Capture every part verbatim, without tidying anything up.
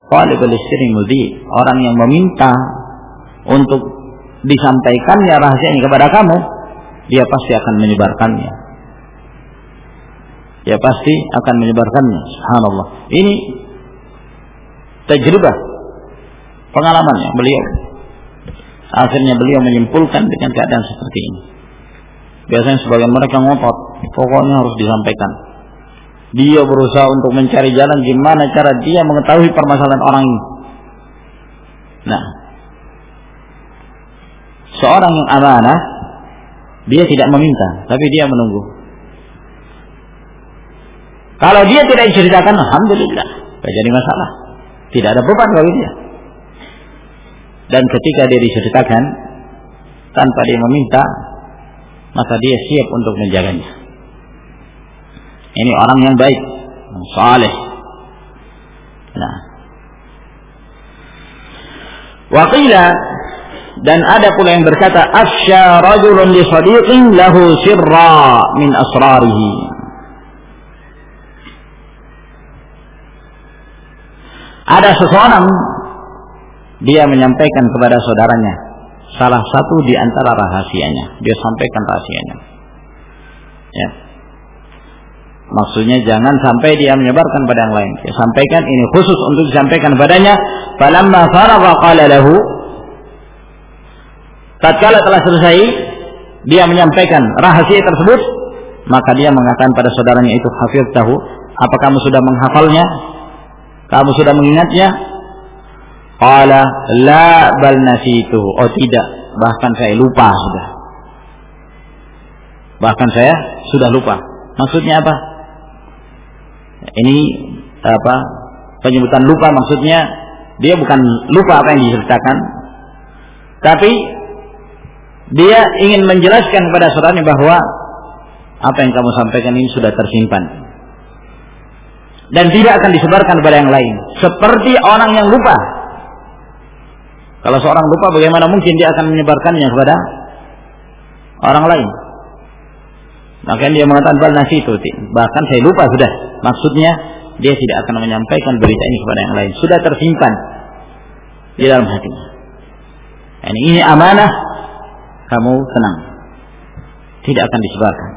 talibul sirri mudhi, orang yang meminta untuk disampaikannya rahasianya kepada kamu, dia pasti akan menyebarkannya. Dia pasti akan menyebarkannya. Subhanallah. Ini tajribah, pengalamannya beliau. Akhirnya beliau menyimpulkan dengan keadaan seperti ini. Biasanya sebagian mereka ngotot, pokoknya harus disampaikan. Dia berusaha untuk mencari jalan gimana cara dia mengetahui permasalahan orang ini. Nah, seorang yang amanah, dia tidak meminta, tapi dia menunggu. Kalau dia tidak diceritakan, alhamdulillah, tidak jadi masalah, tidak ada beban bagi dia. Dan ketika dia diceritakan tanpa dia meminta, maka dia siap untuk menjaganya. Ini orang yang baik, yang saleh. Nah, waqila, dan ada pula yang berkata, afsha rajulun li sadiqin lahu sirra min asrarihi. Ada seseorang, dia menyampaikan kepada saudaranya salah satu di antara rahasianya. Dia sampaikan rahasianya. Ya. Maksudnya jangan sampai dia menyebarkan pada yang lain. Dia sampaikan ini khusus untuk disampaikan padanya. Falamma faragha qala lahu, tatkala telah selesai dia menyampaikan rahasia tersebut, maka dia mengatakan pada saudaranya itu, hafiztahu, apa kamu sudah menghafalnya? Kamu sudah mengingatnya? Qala la bal nasituhu. Oh tidak, bahkan saya lupa sudah. Bahkan saya sudah lupa. Maksudnya apa? Ini apa? Penyebutan lupa maksudnya dia bukan lupa apa yang diceritakan, tapi dia ingin menjelaskan kepada saudaranya bahwa apa yang kamu sampaikan ini sudah tersimpan dan tidak akan disebarkan kepada yang lain. Seperti orang yang lupa. Kalau seorang lupa, bagaimana mungkin dia akan menyebarkannya kepada orang lain? Maka dia mengatakan bal nasitu, bahkan saya lupa sudah. Maksudnya dia tidak akan menyampaikan berita ini kepada yang lain. Sudah tersimpan di dalam hatinya. Ini, ini amanah, kamu tenang, tidak akan disebarkan.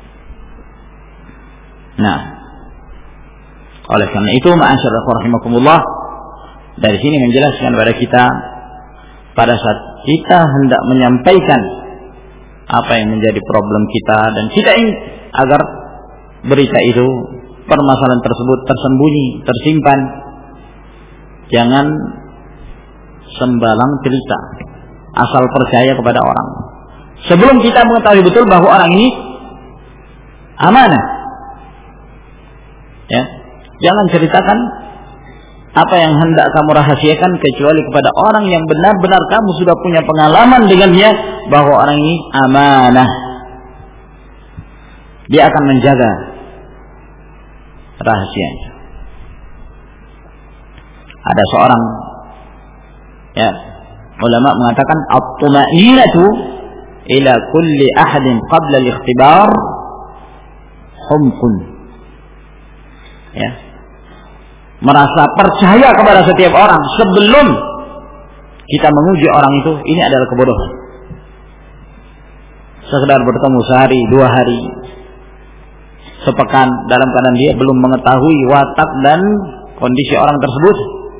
Nah, oleh karena itu, ma'asyiral rahimakumullah, dari sini menjelaskan kepada kita, pada saat kita hendak menyampaikan apa yang menjadi problem kita dan kita ingin agar berita itu, permasalahan tersebut tersembunyi, tersimpan, jangan sembarang cerita, asal percaya kepada orang. Sebelum kita mengetahui betul bahwa orang ini amanah, ya, jangan ceritakan apa yang hendak kamu rahasiakan kecuali kepada orang yang benar-benar kamu sudah punya pengalaman dengannya bahwa orang ini amanah. Dia akan menjaga rahasianya. Ada seorang, ya, ulama mengatakan at-tuma'ninatu ila kulli ahadin qabla al-ikhtibar humqun. Ya. Merasa percaya kepada setiap orang sebelum kita menguji orang itu, ini adalah kebodohan. Sekedar bertemu sehari, dua hari, sepekan, dalam keadaan dia belum mengetahui watak dan kondisi orang tersebut,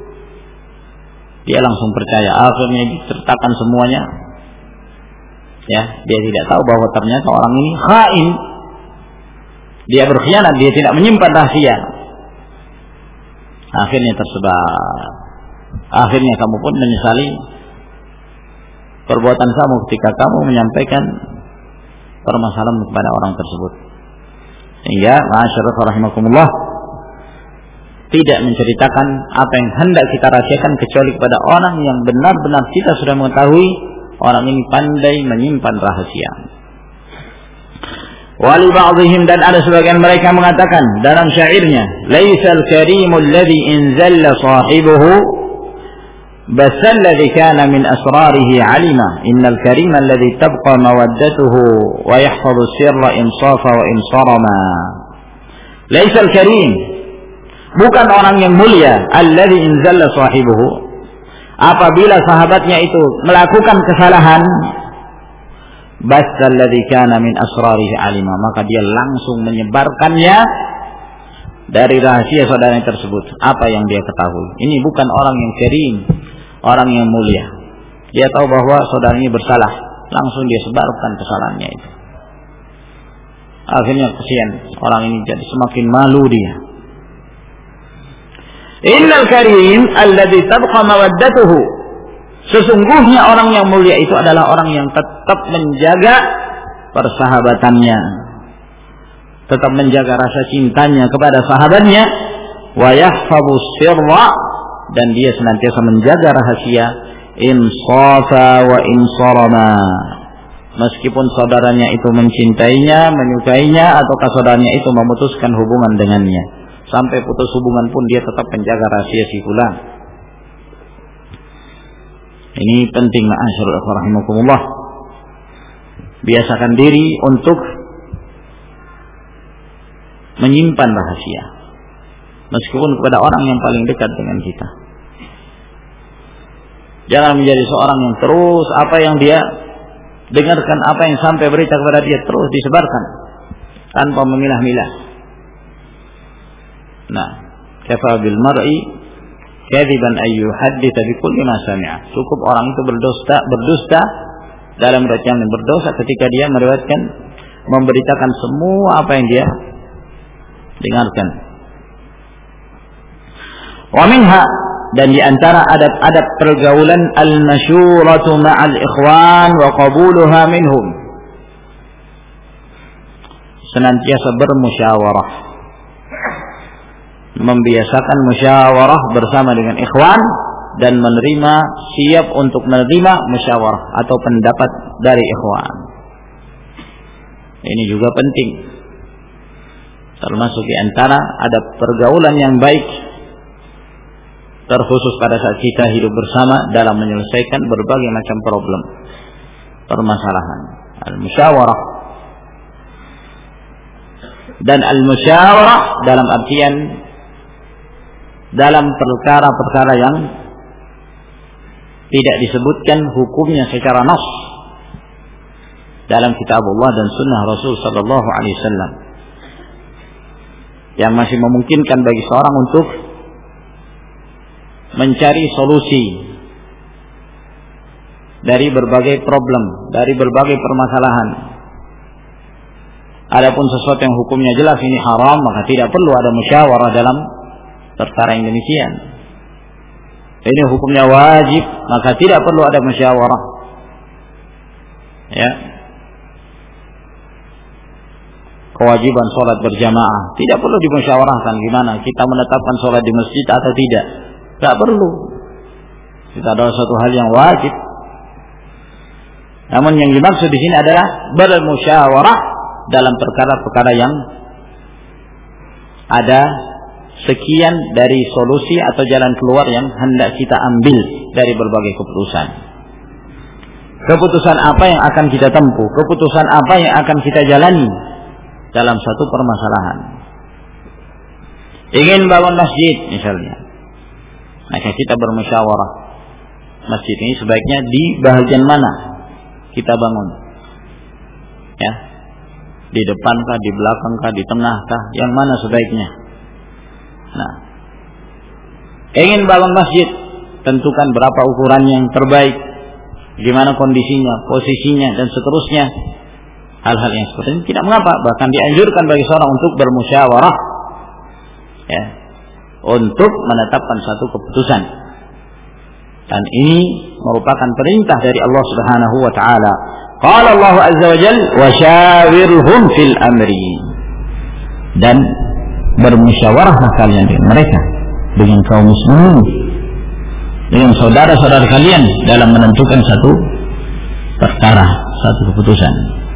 dia langsung percaya. Akhirnya diceritakan semuanya, ya, dia tidak tahu bahwa ternyata orang ini khain, dia berkhianat, dia tidak menyimpan rahasia. Akhirnya tersebar. Akhirnya kamu pun menyesali perbuatan kamu ketika kamu menyampaikan permasalahan kepada orang tersebut. Sehingga ma'asyiral rahimakumullah, tidak menceritakan apa yang hendak kita rahasiakan kecuali kepada orang yang benar-benar kita sudah mengetahui orang ini pandai menyimpan rahasia. Wali ba'dihim, dan ada sebagian mereka mengatakan dalam syairnya, laisal karimul ladzi inzalla sahibuhu basal ladzi kana min asrarihi alima innal karima alladzi tabqa mawaddatuhu wa yahfazu sirra insafa wa insarama. Laisal karim, bukan orang yang mulia. Alladzi inzalla sahibuhu, apabila sahabatnya itu melakukan kesalahan, basal ladzi kana min asrarihi alima, maka dia langsung menyebarkannya dari rahasia saudaranya tersebut, apa yang dia ketahui. Ini bukan orang yang karim, orang yang mulia. Dia tahu bahwa saudaranya bersalah, langsung dia sebarkan kesalahannya itu. Akhirnya kesian orang ini, jadi semakin malu dia. Innal karim alladzi tabqa mawaddatuhu, sesungguhnya orang yang mulia itu adalah orang yang tetap menjaga persahabatannya, tetap menjaga rasa cintanya kepada sahabatnya, wa yahfazu sirra, dan dia senantiasa menjaga rahasia, insafa wa insarama, meskipun saudaranya itu mencintainya, menyukainya, ataukah saudaranya itu memutuskan hubungan dengannya, sampai putus hubungan pun dia tetap menjaga rahasia si fulan. Ini penting, ma'asyiral ikhwah rahimakumullah. Biasakan diri untuk menyimpan rahasia, meskipun kepada orang yang paling dekat dengan kita. Jangan menjadi seorang yang terus apa yang dia dengarkan, apa yang sampai berita kepada dia terus disebarkan tanpa memilah-milah. Nah, kafa bil mar'i kadziban ay yuhadditsa bi kulli ma sami'a. Cukup orang itu berdusta, berdusta dalam riwayat berdosa ketika dia meriwayatkan, memberitakan semua apa yang dia dengarkan. Wa minha, dan di antara adab-adab pergaulan, al-masyuratu ma'al ikhwan wa qabuluha minhum, senantiasa bermusyawarah, membiasakan musyawarah bersama dengan ikhwan dan menerima, siap untuk menerima musyawarah atau pendapat dari ikhwan. Ini juga penting, termasuk di antara adab pergaulan yang baik, terkhusus pada saat kita hidup bersama dalam menyelesaikan berbagai macam problem, permasalahan. Al-musyawarah, dan al-musyawarah dalam artian dalam perkara-perkara yang tidak disebutkan hukumnya secara nas dalam kitabullah dan sunnah Rasul sallallahu alaihi wasallam, yang masih memungkinkan bagi seorang untuk mencari solusi dari berbagai problem, dari berbagai permasalahan. Adapun sesuatu yang hukumnya jelas ini haram, maka tidak perlu ada musyawarah dalam perkara yang demikian. Ini hukumnya wajib, maka tidak perlu ada musyawarah. Ya. Kewajiban sholat berjamaah tidak perlu dimusyawarahkan gimana kita menetapkan sholat di masjid atau tidak. Tidak perlu. Itu adalah suatu hal yang wajib. Namun yang dimaksud di sini adalah bermusyawarah dalam perkara-perkara yang ada sekian dari solusi atau jalan keluar yang hendak kita ambil dari berbagai keputusan. Keputusan apa yang akan kita tempuh, keputusan apa yang akan kita jalani dalam satu permasalahan. Ingin bangun masjid misalnya, maka kita bermusyawarah, masjid ini sebaiknya di bahagian mana kita bangun, ya, di depankah, di belakangkah, di tengahkah, yang mana sebaiknya. Nah, ingin bangun masjid, tentukan berapa ukuran yang terbaik, gimana kondisinya, posisinya, dan seterusnya. Hal-hal yang seperti ini tidak mengapa, bahkan dianjurkan bagi seorang untuk bermusyawarah, ya, untuk menetapkan satu keputusan. Dan ini merupakan perintah dari Allah Subhanahu wa taala. Qala Allah azza wa jalla wa syawirhum fil amri. Dan bermusyawarahlah kalian dengan mereka, dengan kaum muslimin, dengan saudara-saudara kalian dalam menentukan satu perkara, satu keputusan.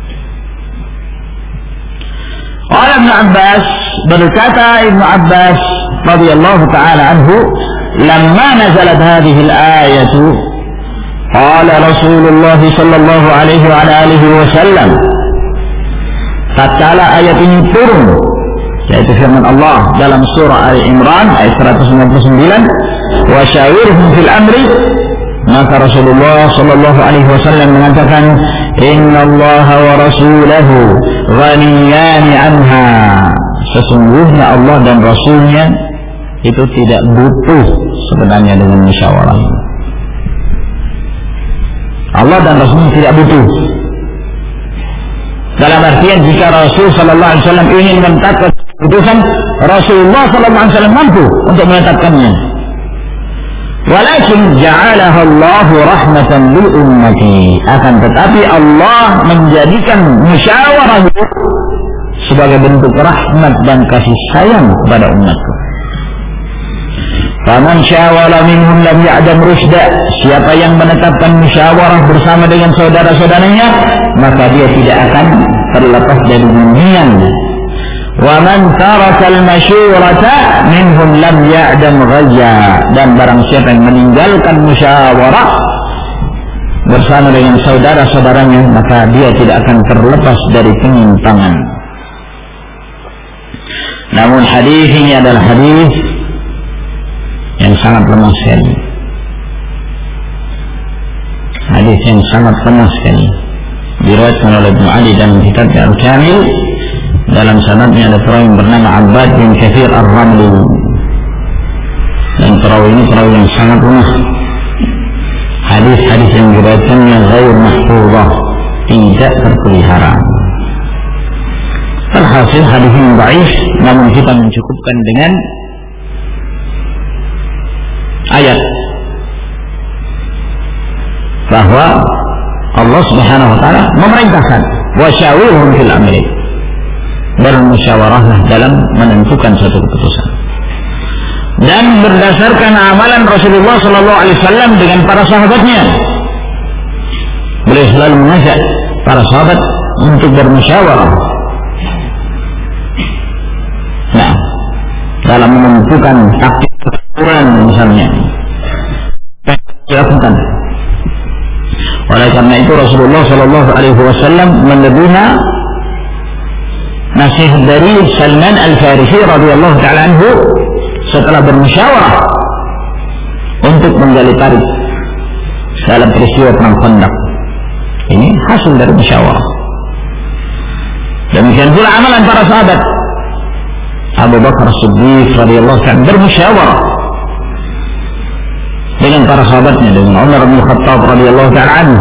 Qala Ibnu Abbas, berkata Ibnu Abbas radhiyallahu taala anhu, lamma nazalat hadhihi al-ayatu qala Rasulullah sallallahu alaihi wa alihi wasallam, tatkala ayat ini turun, yaitu firman Allah dalam surah Al-Imran ayat seratus lima puluh sembilan, wa syawirhum fil amri, maka Rasulullah sallallahu alaihi wasallam mengatakan, innallaha wa rasulahu ghaniyani anha, sesungguhnya Allah dan Rasulnya itu tidak butuh sebenarnya dengan musyawarah. Allah dan Rasulnya tidak butuh. Dalam artian jika Rasul sallallahu alaihi wasallam ingin menetapkan keputusan, Rasulullah sallallahu alaihi wasallam mampu untuk menetapkannya. Walakin ja'alaha Allahu rahmatan lil ummati, akan tetapi Allah menjadikan musyawarah sebagai bentuk rahmat dan kasih sayang kepada umatku. Faman syawala minhum lam ya'dam rusda, siapa yang menetapkan musyawarah bersama dengan saudara-saudaranya, maka dia tidak akan terlepas dari bimbingan. Wa man taraka al-masyurata minhum lam ya'dam ghayya, dan barang siapa yang meninggalkan musyawarah bersama dengan saudara-saudaranya, maka dia tidak akan terlepas dari penyimpangan. Namun hadis ini adalah hadis yang sangat lemah sekali. Hadis yang sangat lemah sekali. Diriwayatkan oleh Ibnu Ali dalam kitab Al-Kamil, dalam sanadnya ada perawi yang bernama Abbad bin Kathir Ar-Ramli, dan perawi ini perawi yang sangat lemah. Hadis-hadis yang diriwayatkannya ghair mahfuzah, tidak terpelihara. Alhasil hadis ini dhaif, namun kita mencukupkan dengan ayat bahwa Allah Subhanahu wa taala memerintahkan wa syawirhum fil amri, bermusyawarahlah dalam menentukan suatu keputusan. Dan berdasarkan amalan Rasulullah sallallahu alaihi wasallam dengan para sahabatnya, beliau selalu mengajak para sahabat untuk bermusyawarah. Nah, dalam menentukan taktik Quran misalnya, dilakukan. Oleh karena itu Rasulullah sallallahu alaihi wasallam menerima nasihat dari Salman Al-Farisi radhiyallahu taala anhu setelah bermusyawarah untuk menggali tarik dalam peristiwa perang Khandaq. Ini hasil dari musyawarah. Demikian pula amalan para sahabat. Abu Bakar Siddiq radhiyallahu taala bermusyawarah dengan para sahabatnya, dengan Umar bin Khattab radhiyallahu taala anhu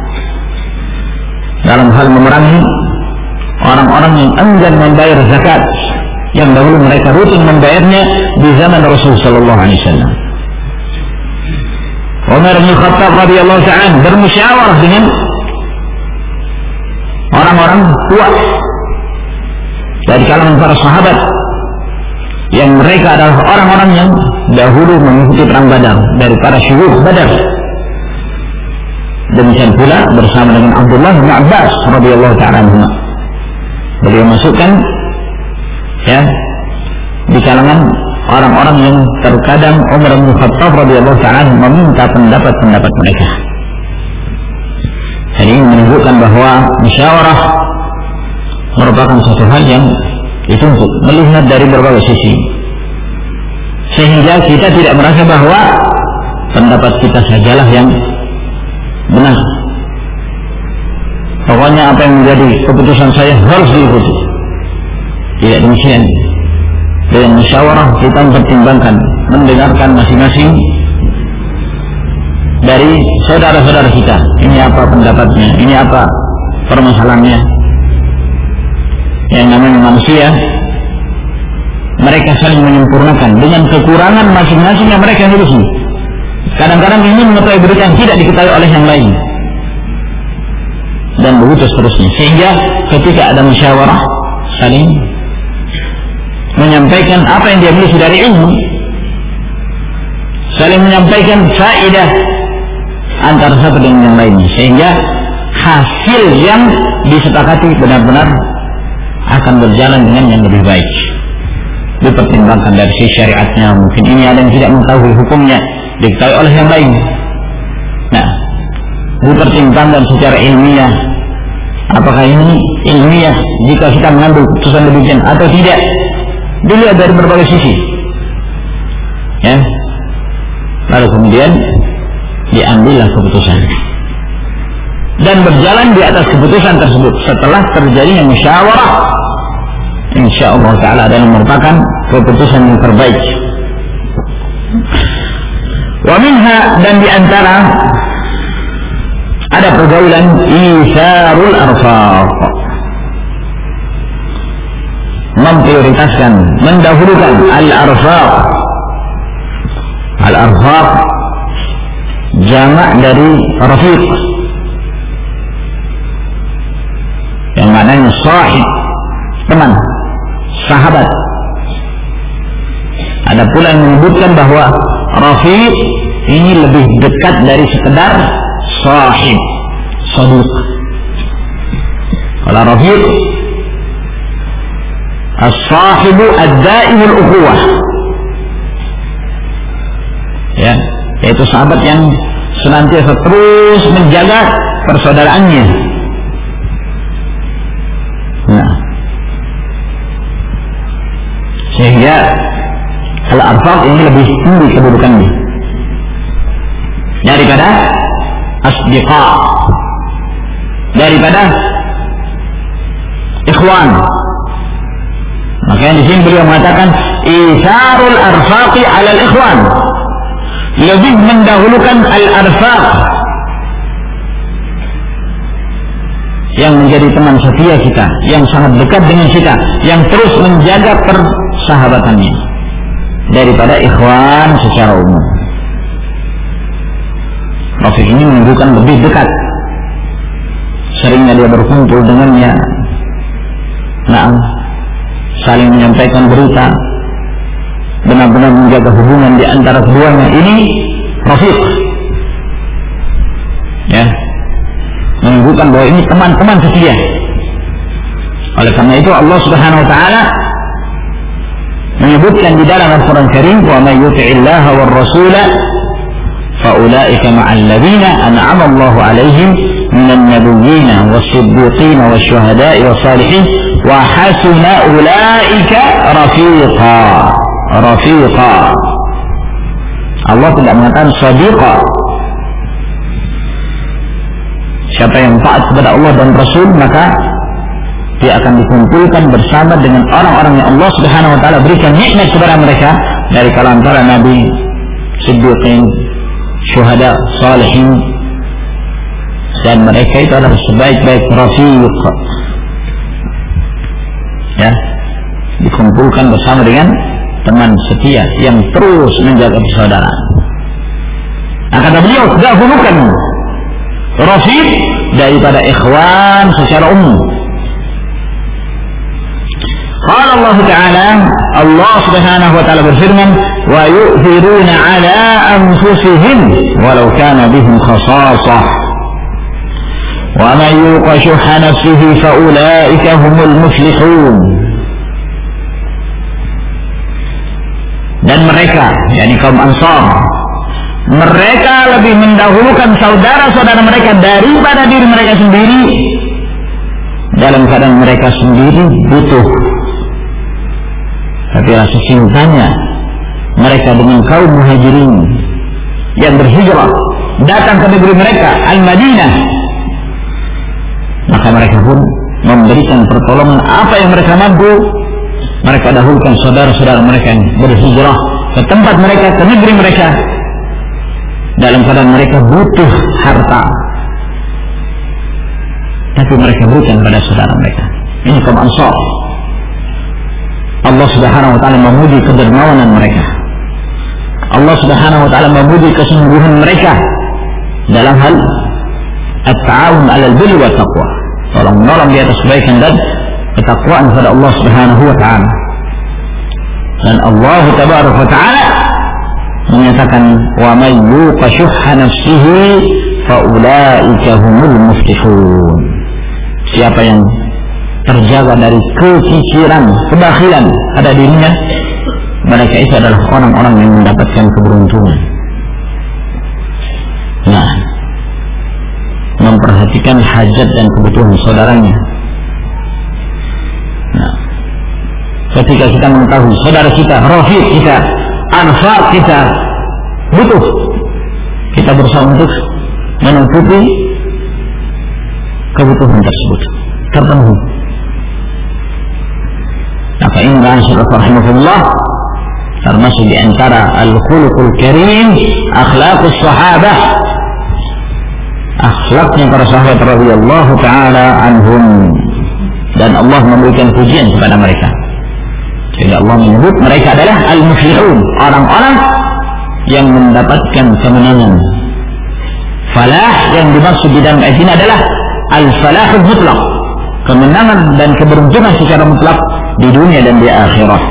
dalam hal memerangi orang-orang yang enggan membayar zakat yang dahulu mereka rutin membayarnya di zaman Rasul sallallahu alaihi wasallam. Umar bin Khattab radhiyallahu taala anhu bermusyawarah dengan orang-orang tua dari kalangan para sahabat yang mereka adalah orang-orang yang dahulu mengikuti perang Badar, dari para syuhud Badar. Demikian pula bersama dengan Abdullah bin Abbas radhiyallahu taala anhu. Beliau masukkan ya di kalangan orang-orang yang terkadang Umar bin Khattab radhiyallahu taala meminta pendapat-pendapat mereka. Jadi ini menunjukkan bahwa musyawarah merupakan suatu hal yang dituntut, melihat dari berbagai sisi, sehingga kita tidak merasa bahwa pendapat kita sajalah yang benar. Pokoknya apa yang menjadi keputusan saya harus diikuti. Tidak demikian. Dengan musyawarah kita mempertimbangkan, mendengarkan masing-masing dari saudara-saudara kita. Ini apa pendapatnya, ini apa permasalahannya. Yang namanya manusia, mereka saling menyempurnakan dengan kekurangan masing-masing yang mereka miliki. Kadang-kadang ini mengetahui berita yang tidak diketahui oleh yang lain, dan begitu seterusnya. Sehingga ketika ada musyawarah, saling menyampaikan apa yang dia miliki dari ilmu, saling menyampaikan faedah antara satu dengan yang lainnya, sehingga hasil yang disepakati benar-benar akan berjalan dengan yang lebih baik. Dipertimbangkan dari sisi syariatnya, mungkin ini ada yang tidak mengetahui hukumnya, diketahui oleh yang lain. Nah, dipertimbangkan secara ilmiah, apakah ini ilmiah jika kita mengambil keputusan demikian atau tidak. dilihat dari berbagai sisi, ya. Lalu kemudian diambillah keputusan dan berjalan di atas keputusan tersebut setelah terjadinya musyawarah, insyaallah taala dan merupakan keputusan yang terbaik. Wa minha, dan diantara ada pergaulan isarul arfaq, memprioritaskan, mendahulukan al-arfaq. Al-arfaq jamak dari rafiq, yang maknanya sahib, teman, sahabat. Ada pula yang menyebutkan bahwa rafiq ini lebih dekat dari sekedar sahib, sadiq. Kalau rafiq, as-sahibu ad-daimul ukhuwah, ya, yaitu sahabat yang senantiasa terus menjaga persaudaraannya. Nah, sehingga al-arfaq ini lebih tinggi kedudukannya daripada asdiqa, daripada ikhwan. Makanya di sini beliau mengatakan isarul arfaqi alal ikhwan, lebih mendahulukan al-arfaq yang menjadi teman setia kita, yang sangat dekat dengan kita, yang terus menjaga persahabatannya, daripada ikhwan secara umum. Rafiq ini menunjukkan lebih dekat, seringnya dia berkumpul dengannya, nah, saling menyampaikan berita, benar-benar menjaga hubungan di antara keduanya. Ini rafiq, ya, menunjukkan bahwa ini teman-teman setia. Oleh karena itu Allah Subhanahu wa taala menyebutkan di dalam Al-Qur'an Karim, wa may yuti'illaha war rasula fa ulaika ma'al ladzina an'ama Allahu 'alaihim minan nabiyyin was-siddiqin wasyuhada'i was-salihin wa hasuna ulaika rafiqa. Rafiqa, Allah tidak mengatakan sadiqa. Siapa yang taat kepada Allah dan Rasul, maka dia akan dikumpulkan bersama dengan orang-orang yang Allah Subhanahu wa taala berikan nikmat kepada mereka dari kalangan para nabi, siddiqin, syuhada, salihin, dan mereka itu adalah sebaik-baik rafiq, ya, dikumpulkan bersama dengan teman setia yang terus menjaga persaudaraan. Nah, kata beliau, dahulukan rafiq daripada ikhwan secara umum. Qala Allah Ta'ala, Allah Subhanahu wa taala berfirman, wa yu'thiruna 'ala anfusihim walau kana bihim khasasah wa man yuqa shuhha nafsihi fa ulaika humul muflihun. Dan mereka, yakni kaum Ansar, mereka lebih mendahulukan saudara-saudara mereka daripada diri mereka sendiri, dalam keadaan mereka sendiri butuh. Tapi rasa cintanya mereka dengan kaum muhajirin yang berhijrah datang ke negeri mereka, Al-Madinah, maka mereka pun memberikan pertolongan apa yang mereka mampu. Mereka dahulukan saudara-saudara mereka yang berhijrah ke tempat mereka, ke negeri mereka, dalam keadaan mereka butuh harta, tapi mereka berikan pada saudara mereka. Ini kaum Ansar. Allah Subhanahu wa taala memuji kedermawanan mereka. Allah Subhanahu wa taala memuji kesungguhan mereka dalam hal at-ta'awun 'alal birri wat taqwa, tolong menolong di atas kebaikan dan ketakwaan kepada Allah Subhanahu wa taala. Dan Allah Tabaraka wa taala menyatakan, wa may yuqa shuhha nafsihi fa ulaika humul muflihun. Siapa yang terjaga dari kekiciran, kebakhilan pada dirinya, mereka itu adalah orang-orang yang mendapatkan keberuntungan. Nah, memperhatikan hajat dan kebutuhan saudaranya. Nah, ketika kita mengetahui saudara kita, rafiq kita, ansar kita butuh, kita berusaha untuk menutupi kebutuhan tersebut terpenuhi. Maka ini rahimahullah termasuk di antara al-khuluqul karim, akhlaqus sahabah, akhlaknya para sahabat radhiyallahu taala anhum, dan Allah memberikan pujian kepada mereka. Sehingga Allah menyebut mereka adalah al-muflihun, orang-orang yang mendapatkan kemenangan. Falah yang dimaksud di dalam ayat ini adalah al-falahul mutlaq, kemenangan dan keberuntungan secara mutlak di dunia dan di akhirat.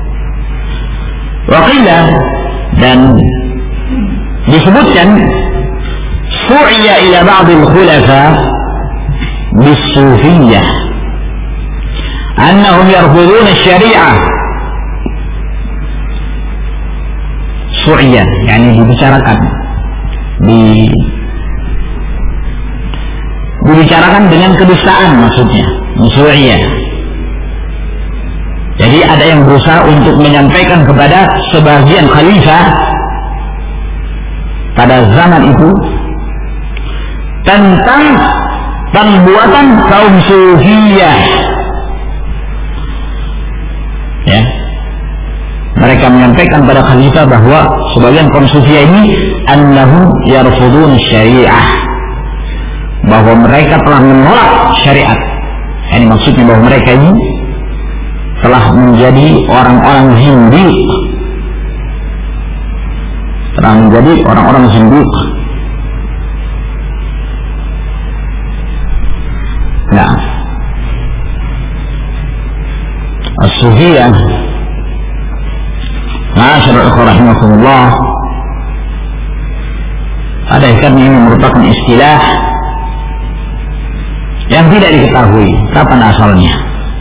Waqila, dan disebutkan su'iya ila ba'dil khulafa bis-sufiyyah annahum yarfudun asy-syari'ah. Su'iya yani dibicarakan, di dibicarakan dengan kedustaan maksudnya. Su'iya. Jadi ada yang berusaha untuk menyampaikan kepada sebagian khalifah pada zaman itu tentang perbuatan kaum sufiyah. Ya. Mereka menyampaikan pada khalifah bahwa sebagian kaum sufiyah ini annahum yarfudun syariah, bahwa mereka telah menolak syariat. Ini maksudnya bahwa mereka ini telah menjadi orang-orang zindiq, telah menjadi orang-orang zindiq. Nah, as-sufiyah, ma'asyiral ikhwah rahimakumullah, ada yang ini merupakan istilah yang tidak diketahui kapan asalnya.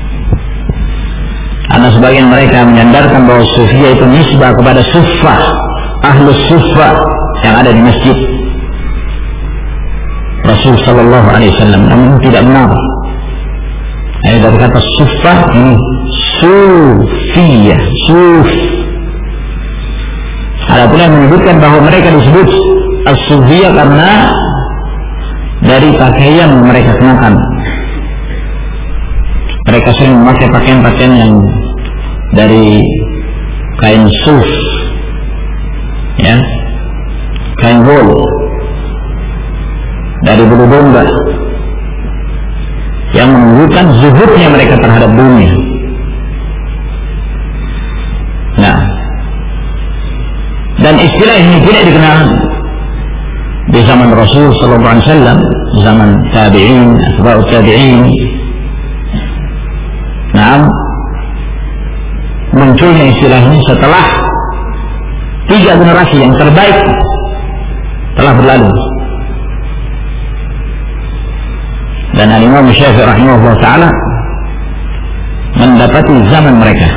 Karena sebagian mereka menyandarkan bahwa sufiyah itu nisbah kepada suffah, ahlus suffah yang ada di masjid Rasul sallallahu alaihi wasallam, namun tidak benar. Ini dari kata suffah ini sufiyah, suf. Ada pula yang menyebutkan bahwa mereka disebut as-sufiyah karena dari pakaian yang mereka kenakan. Mereka sering memakai pakaian-pakaian yang dari kain suf, ya, kain wol, dari bulu domba, yang menunjukkan zuhudnya mereka terhadap dunia. Nah, dan istilah ini tidak dikenal di zaman Rasul sallallahu alaihi wasallam, zaman tabi'in, atba'ut tabi'in. Nah, munculnya istilah ini setelah tiga generasi yang terbaik telah berlalu. Dan Al-Imam Syafi'i rahimahullah ta'ala mendapati zaman mereka.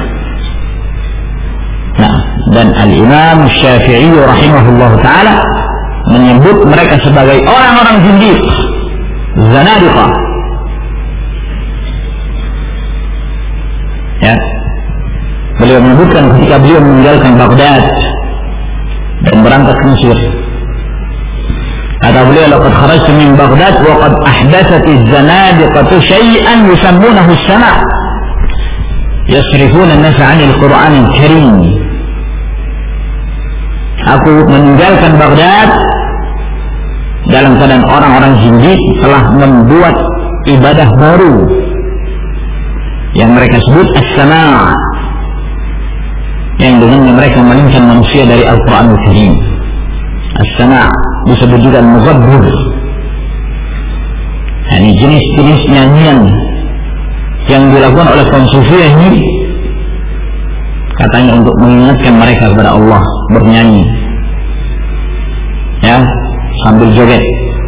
Nah, dan Al-Imam Syafi'i rahimahullah ta'ala menyebut mereka sebagai orang-orang zindiq, zanadiqah. Ya, beliau menyebutkan ketika beliau meninggalkan Baghdad dan berangkat ke Mesir, kata beliau, laqad kharajtu min Baghdad wa qad ahdathat az-zanadiqatu shay'an yusammunahu as-sama' yasrifuna an-nasa 'anil Qur'an al-Karim. Aku meninggalkan Baghdad dalam keadaan orang-orang zindiq telah membuat ibadah baru yang mereka sebut as-sama', yang dengannya mereka memalingkan manusia dari Al-Quran Al-Karim. As-sama' disebut juga al-mughabbir. Ini jenis-jenis nyanyian yang dilakukan oleh kaum sufiyah ini, katanya untuk mengingatkan mereka kepada Allah, bernyanyi, ya, sambil joget.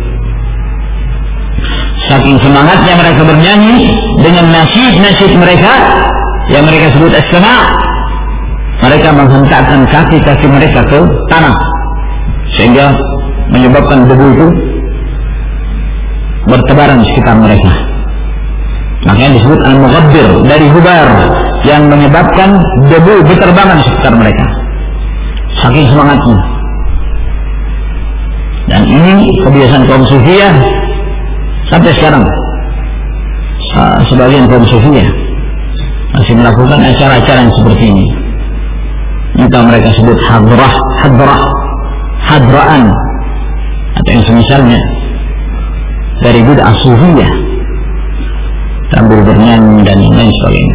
Saking semangatnya mereka bernyanyi dengan nasyid-nasyid mereka yang mereka sebut as-sama', mereka menghentakkan kaki-kaki mereka ke tanah sehingga menyebabkan debu itu bertebaran di sekitar mereka. Makanya disebut al-mughabbir, dari hubar, yang menyebabkan debu berterbangan di sekitar mereka. Saking semangatnya. Dan ini kebiasaan kaum Sufiyah sampai sekarang. Sebagian kaum Sufiyah masih melakukan acara-acara yang seperti ini. Entah mereka sebut hadrah, hadrah, hadraan, atau yang semisalnya dari bid'ah Sufiyah, tampil bernyanyi dan lain sebagainya.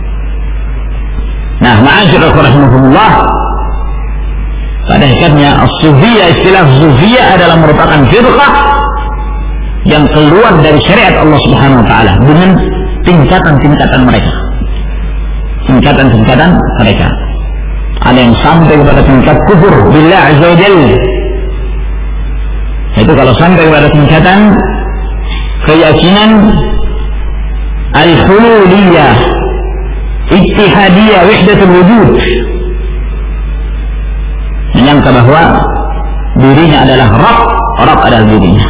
Nah, ma'asyiral rahimakumullah, pada hakikatnya as-Sufiyah, istilah Sufiyah adalah merupakan firqah yang keluar dari syariat Allah Subhanahu wa taala dengan tingkatan-tingkatan mereka. Tingkatan-tingkatan mereka. Ada yang sampai kepada tingkat kufur billah azza wa jalla. Itu kalau sampai kepada tingkatan keyakinan al-hululiyah, ittihadiyah, wahdatul wujud, menyangka bahwa dirinya adalah Rabb, Rabb adalah dirinya,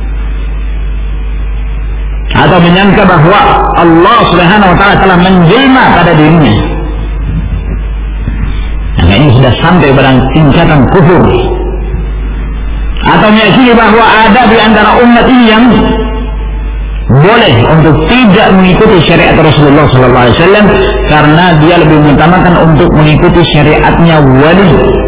atau menyangka bahwa Allah Subhanahu wa taala telah menjelma pada dirinya. Nah, ini sudah sampai pada tingkatan kufur. Atau meyakini bahwa ada di antara umat ini yang boleh untuk tidak mengikuti syariat Rasulullah sallallahu alaihi wasallam karena dia lebih mengutamakan untuk mengikuti syariatnya wali.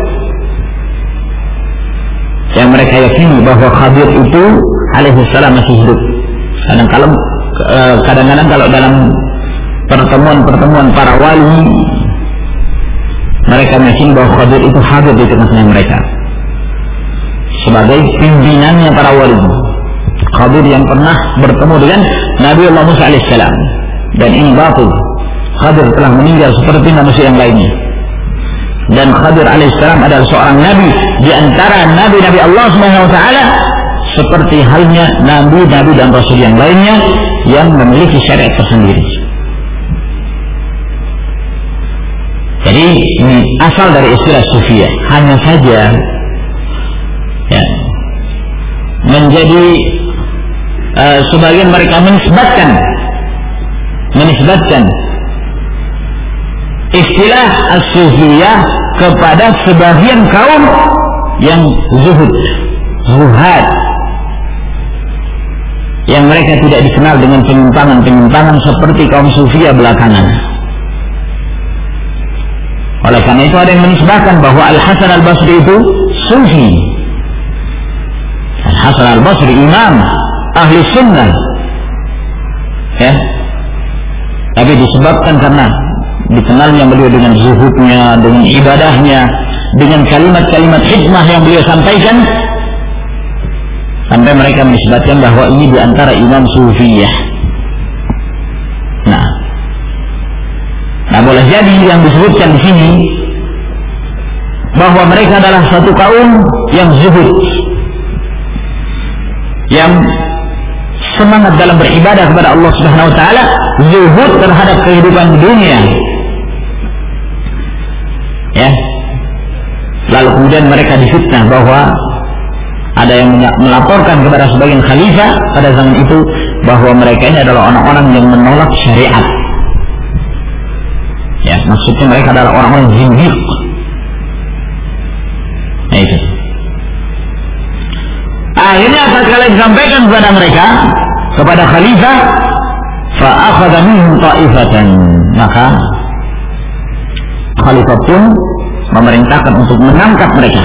Yang mereka yakini bahwa Khadir itu alaihissalam masih hidup. Kadang-kadang kadang-kadang kalau dalam pertemuan-pertemuan para wali, mereka meyakini bahwa Khadir itu hadir di tengah-tengah mereka sebagai pimpinannya para wali. Khadir yang pernah bertemu dengan Nabi Allah Musa alaihissalam, dan ini batil. Khadir telah meninggal seperti manusia yang lainnya, dan Khadir alaihissalam adalah seorang nabi di antara nabi-nabi Allah Subhanahu wa taala, seperti halnya nabi-nabi dan rasul yang lainnya yang memiliki syariat tersendiri. Jadi ini asal dari istilah Sufiyah. Hanya saja ya, menjadi uh, sebagian mereka menisbatkan menisbatkan istilah as-Sufiyah kepada sebagian kaum yang zuhud, zuhad, yang mereka tidak dikenal dengan penyimpangan-penyimpangan seperti kaum Sufiyah belakangan. Oleh karena itu ada yang menisbahkan bahwa Al-Hasan Al-Basri itu Sufi. Al-Hasan Al-Basri imam ahli sunnah, ya, tapi disebabkan karena dikenalnya beliau dengan zuhudnya, dengan ibadahnya, dengan kalimat-kalimat hikmah yang beliau sampaikan, sampai mereka menisbatkan bahwa ini diantara imam Sufiyah. Nah, nah boleh jadi yang disebutkan di sini bahwa mereka adalah satu kaum yang zuhud, yang semangat dalam beribadah kepada Allah Subhanahu wa taala, zuhud terhadap kehidupan dunia. Ya. Lalu kemudian mereka difitnah bahwa ada yang melaporkan kepada sebagian khalifah pada zaman itu bahwa mereka ini adalah orang-orang yang menolak syariat. Ya, maksudnya mereka adalah orang-orang zindiq. Nah, itu. Akhirnya tatkala disampaikan kepada mereka, kepada khalifah, fa akhadha minhum ta'ifatan, maka khalifah pun memerintahkan untuk menangkap mereka.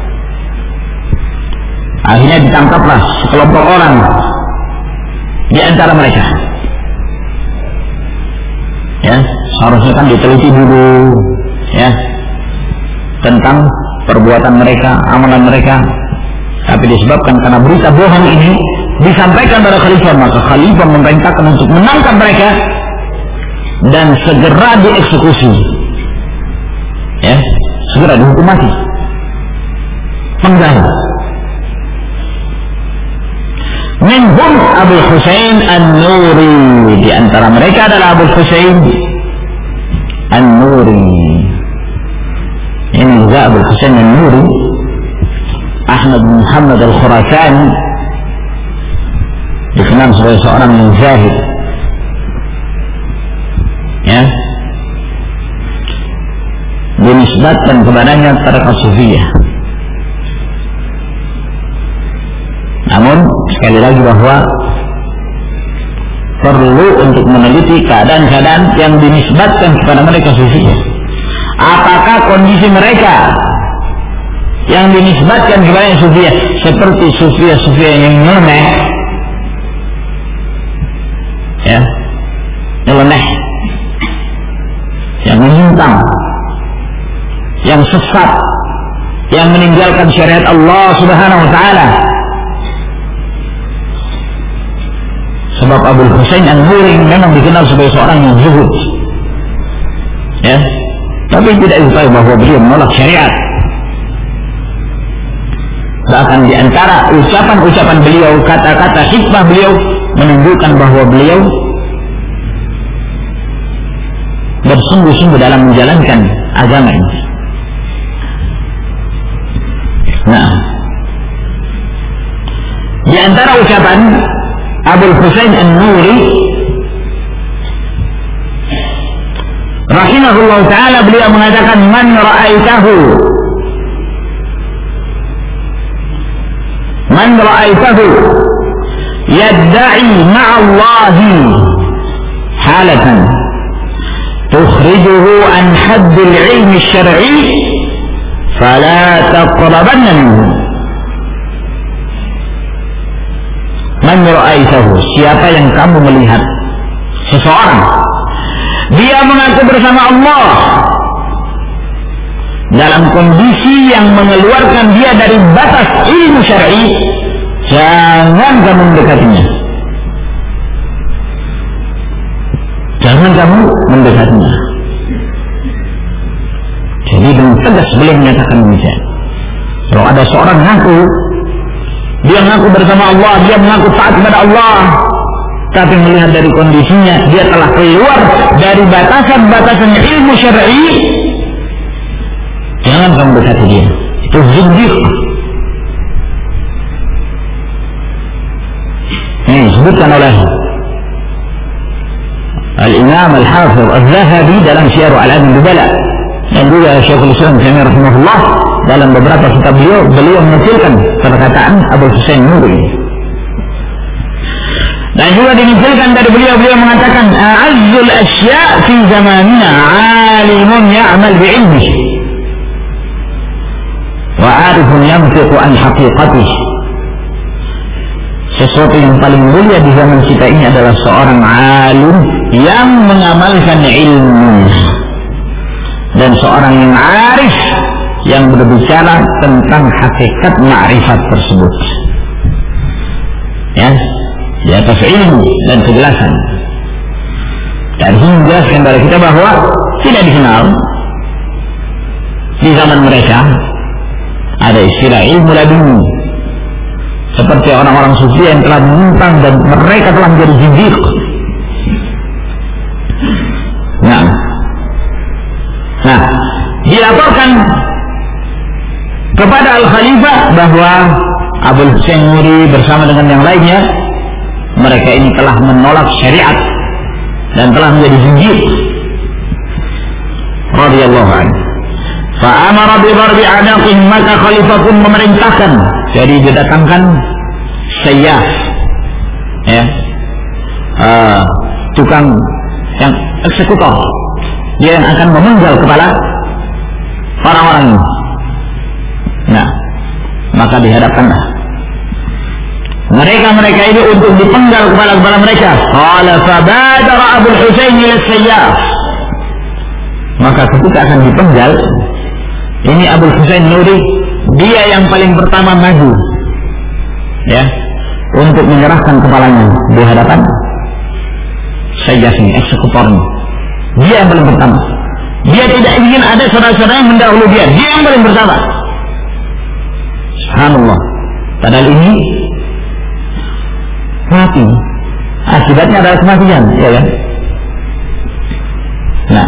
Akhirnya ditangkaplah sekelompok orang di antara mereka. Ya, seharusnya kan diteliti dulu, ya, tentang perbuatan mereka, amalan mereka. Tapi disebabkan karena berita bohong ini disampaikan pada khalifah, maka khalifah memerintahkan untuk menangkap mereka dan segera dieksekusi. Ya, segera dihukum mati, penggal. Minhum Abu Husain An-Nuri, di antara mereka adalah Abu Husain An-Nuri. Ini juga Abu Husain An-Nuri, Ahmad bin Muhammad Al-Khurasani, dikenal sebagai seorang yang zahid. Ya, dinisbatkan kepadanya tarekat sufiyah. Namun sekali lagi bahwa perlu untuk meneliti keadaan-keadaan yang dinisbatkan kepada mereka sufiyah. Apakah kondisi mereka yang dinisbatkan kepada sufiyah seperti sufiyah-sufiyah yang nyeleneh, ya, nyeleneh, yang menyimpang, yang sesat, yang meninggalkan syariat Allah Subhanahu wa taala. Sebab Abu Husain An-Nuri memang dikenal sebagai seorang yang zuhud, ya, tapi tidak diketahui bahwa beliau menolak syariat. Bahkan di antara ucapan-ucapan beliau, kata-kata hikmah beliau menunjukkan bahwa beliau bersungguh-sungguh dalam menjalankan agama ini. Nah, di antara ucapan Abu Husain An-Nuri rahimahullah ta'ala, beliau mengatakan, man ra'aitahu man ra'aitahu yadda'i ma'allahi halatan tukhrijuhu an haddil ilmi syar'i fala taqrabanna minhu. Man ra'aitahu, siapa yang kamu melihat seseorang dia mengaku bersama Allah dalam kondisi yang mengeluarkan dia dari batas ilmu syar'i, jangan kamu mendekatinya. Jangan kamu mendekatinya. Jadi dengan tegas beliau menyatakan demikian. Kalau ada seorang ngaku, dia mengaku bersama Allah, dia mengaku taat kepada Allah, tapi melihat dari kondisinya dia telah keluar dari batasan-batasan ilmu syar'i, jangan kamu dekati dia. Itu zindiq. Ini disebutkan oleh Al-Imam Al-Hafidh Al-Zahabi dalam Syiar A'lam Al-Nubala, dan juga Syekhul Islam Taimiyah rahimahullah dalam beberapa kitab beliau, beliau menukilkan perkataan Abu Husain Nuri. Dan juga dinukilkan dari beliau, beliau mengatakan, a'azzul asya' fi zamanina 'alimun ya'mal bi'ilmihi wa 'arifun yantiqu an haqiqatihi. Sesuatu yang paling mulia di zaman kita ini adalah seorang alim yang mengamalkan ilmu, dan seorang yang arif yang berbicara tentang hakikat ma'rifat tersebut, ya, di atas ilmu dan kejelasan. Dan ini menjelaskan kepada kita bahwa tidak dikenal di zaman mereka ada istilah ilmu laduni, seperti orang-orang sufi yang telah menyimpang dan mereka telah menjadi zindiq. Nah, nah, dilaporkan kepada Al-Khalifah bahwa Abu Husain Nuri bersama dengan yang lainnya, mereka ini telah menolak syariat dan telah menjadi zindiq. Radhiyallahu anhu. Fa'amara bi darbi anaqihim, maka khalifah pun memerintahkan, jadi didatangkan sayyaf, ya, uh, tukang yang eksekutor, dia yang akan memenggal kepala orang-orang ini. Nah, maka dihadapkanlah mereka-mereka ini untuk dipenggal kepala-kepala mereka. Qala fabadara Abu Husain ila sayyaf, maka ketika akan dipenggal ini Abu Husain Nuri, dia yang paling pertama maju, ya, untuk menyerahkan kepalanya di hadapan sayyaf ini, eksekutornya. Dia yang paling pertama. Dia tidak ingin ada saudara-saudara yang mendahului dia. Dia yang paling pertama. Subhanallah. Padahal ini mati. Akibatnya adalah kematian, ya kan? Nah,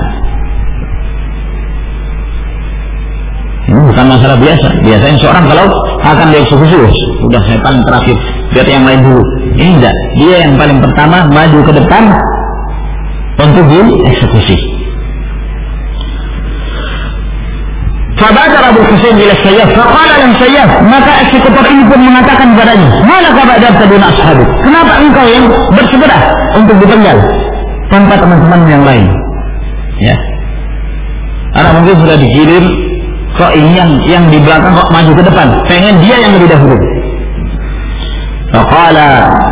ini bukan masalah biasa. Biasanya seorang kalau akan dieksekusi, sudah saya paling terakhir, biar yang lain dulu. Ini enggak. Dia yang paling pertama maju ke depan untuk dieksekusi. Fabadar Abu Husain ila Sayyaf, faqala lahu Sayyaf, maka eksekutor ini pun mengatakan kepadanya, "Malaka badarta duna ashabik? Kenapa engkau yang bersegera untuk dipenggal tanpa teman-teman yang lain?" Ya. Karena mungkin sudah dikirim, kok ini yang yang di belakang kok maju ke depan, pengen dia yang lebih dahulu. Faqala,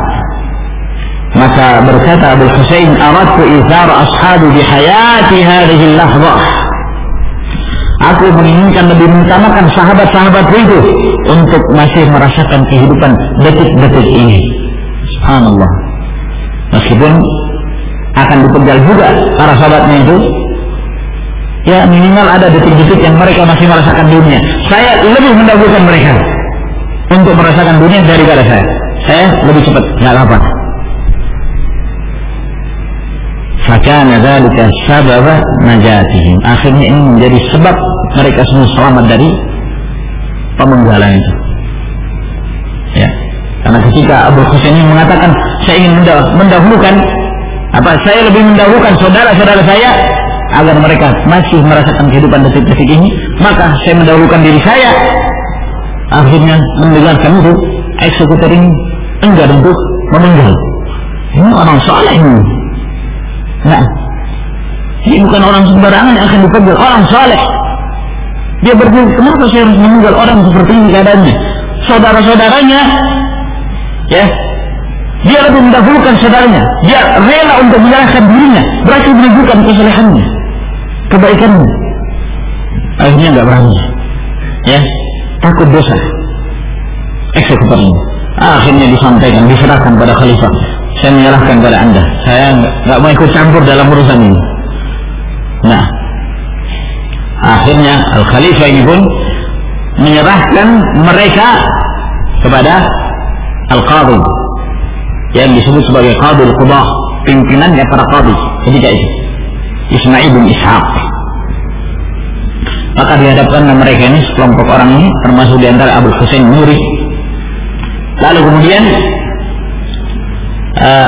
maka berkata Abu Husain, "Aradtu ithar ashabi bi hayati hadhihi al-lahdhah." Aku menginginkan lebih mengutamakan sahabat-sahabat itu untuk masih merasakan kehidupan detik-detik ini. Subhanallah. Meskipun akan dipenggal juga para sahabatnya itu, ya minimal ada detik-detik yang mereka masih merasakan dunia. Saya lebih mendahulukan mereka untuk merasakan dunia daripada saya. Saya lebih cepat, nggak apa-apa. Fakana dzalika sababa najatihim. Akhirnya ini menjadi sebab mereka semua selamat dari pemenggalan itu. Ya. Karena ketika Abu Husain mengatakan saya ingin mendahulukan apa? Saya lebih mendahulukan saudara-saudara saya agar mereka masih merasakan kehidupan detik-detik ini, maka saya mendahulukan diri saya. Akhirnya mendengarkan itu, eksekutor ini enggan untuk memenggal. Ini orang saleh ini. Nah, ini bukan orang sembarangan yang akan dipenggal, orang saleh. Dia berpikir, kenapa saya harus meninggal orang seperti ini keadaannya? Saudara-saudaranya, ya, dia lebih mendahulukan saudaranya. Dia rela untuk menyerahkan dirinya, berarti menunjukkan kesalehannya, kebaikannya. Akhirnya nggak berani, ya, takut dosa. Eksekutor ini. Akhirnya disampaikan, diserahkan pada khalifah. Saya menyerahkan pada anda. Saya nggak mau ikut campur dalam urusan ini. Nah, akhirnya Al-Khalifah ini pun menyerahkan mereka kepada Al-Qadhi yang disebut sebagai Qadhi Al-Qudah, pimpinannya para qadhi ketika itu, Ismail bin Ishaq. Maka dihadapkan mereka ini, sekelompok orang ini, termasuk diantara Abu Husain Nuri. Lalu kemudian uh,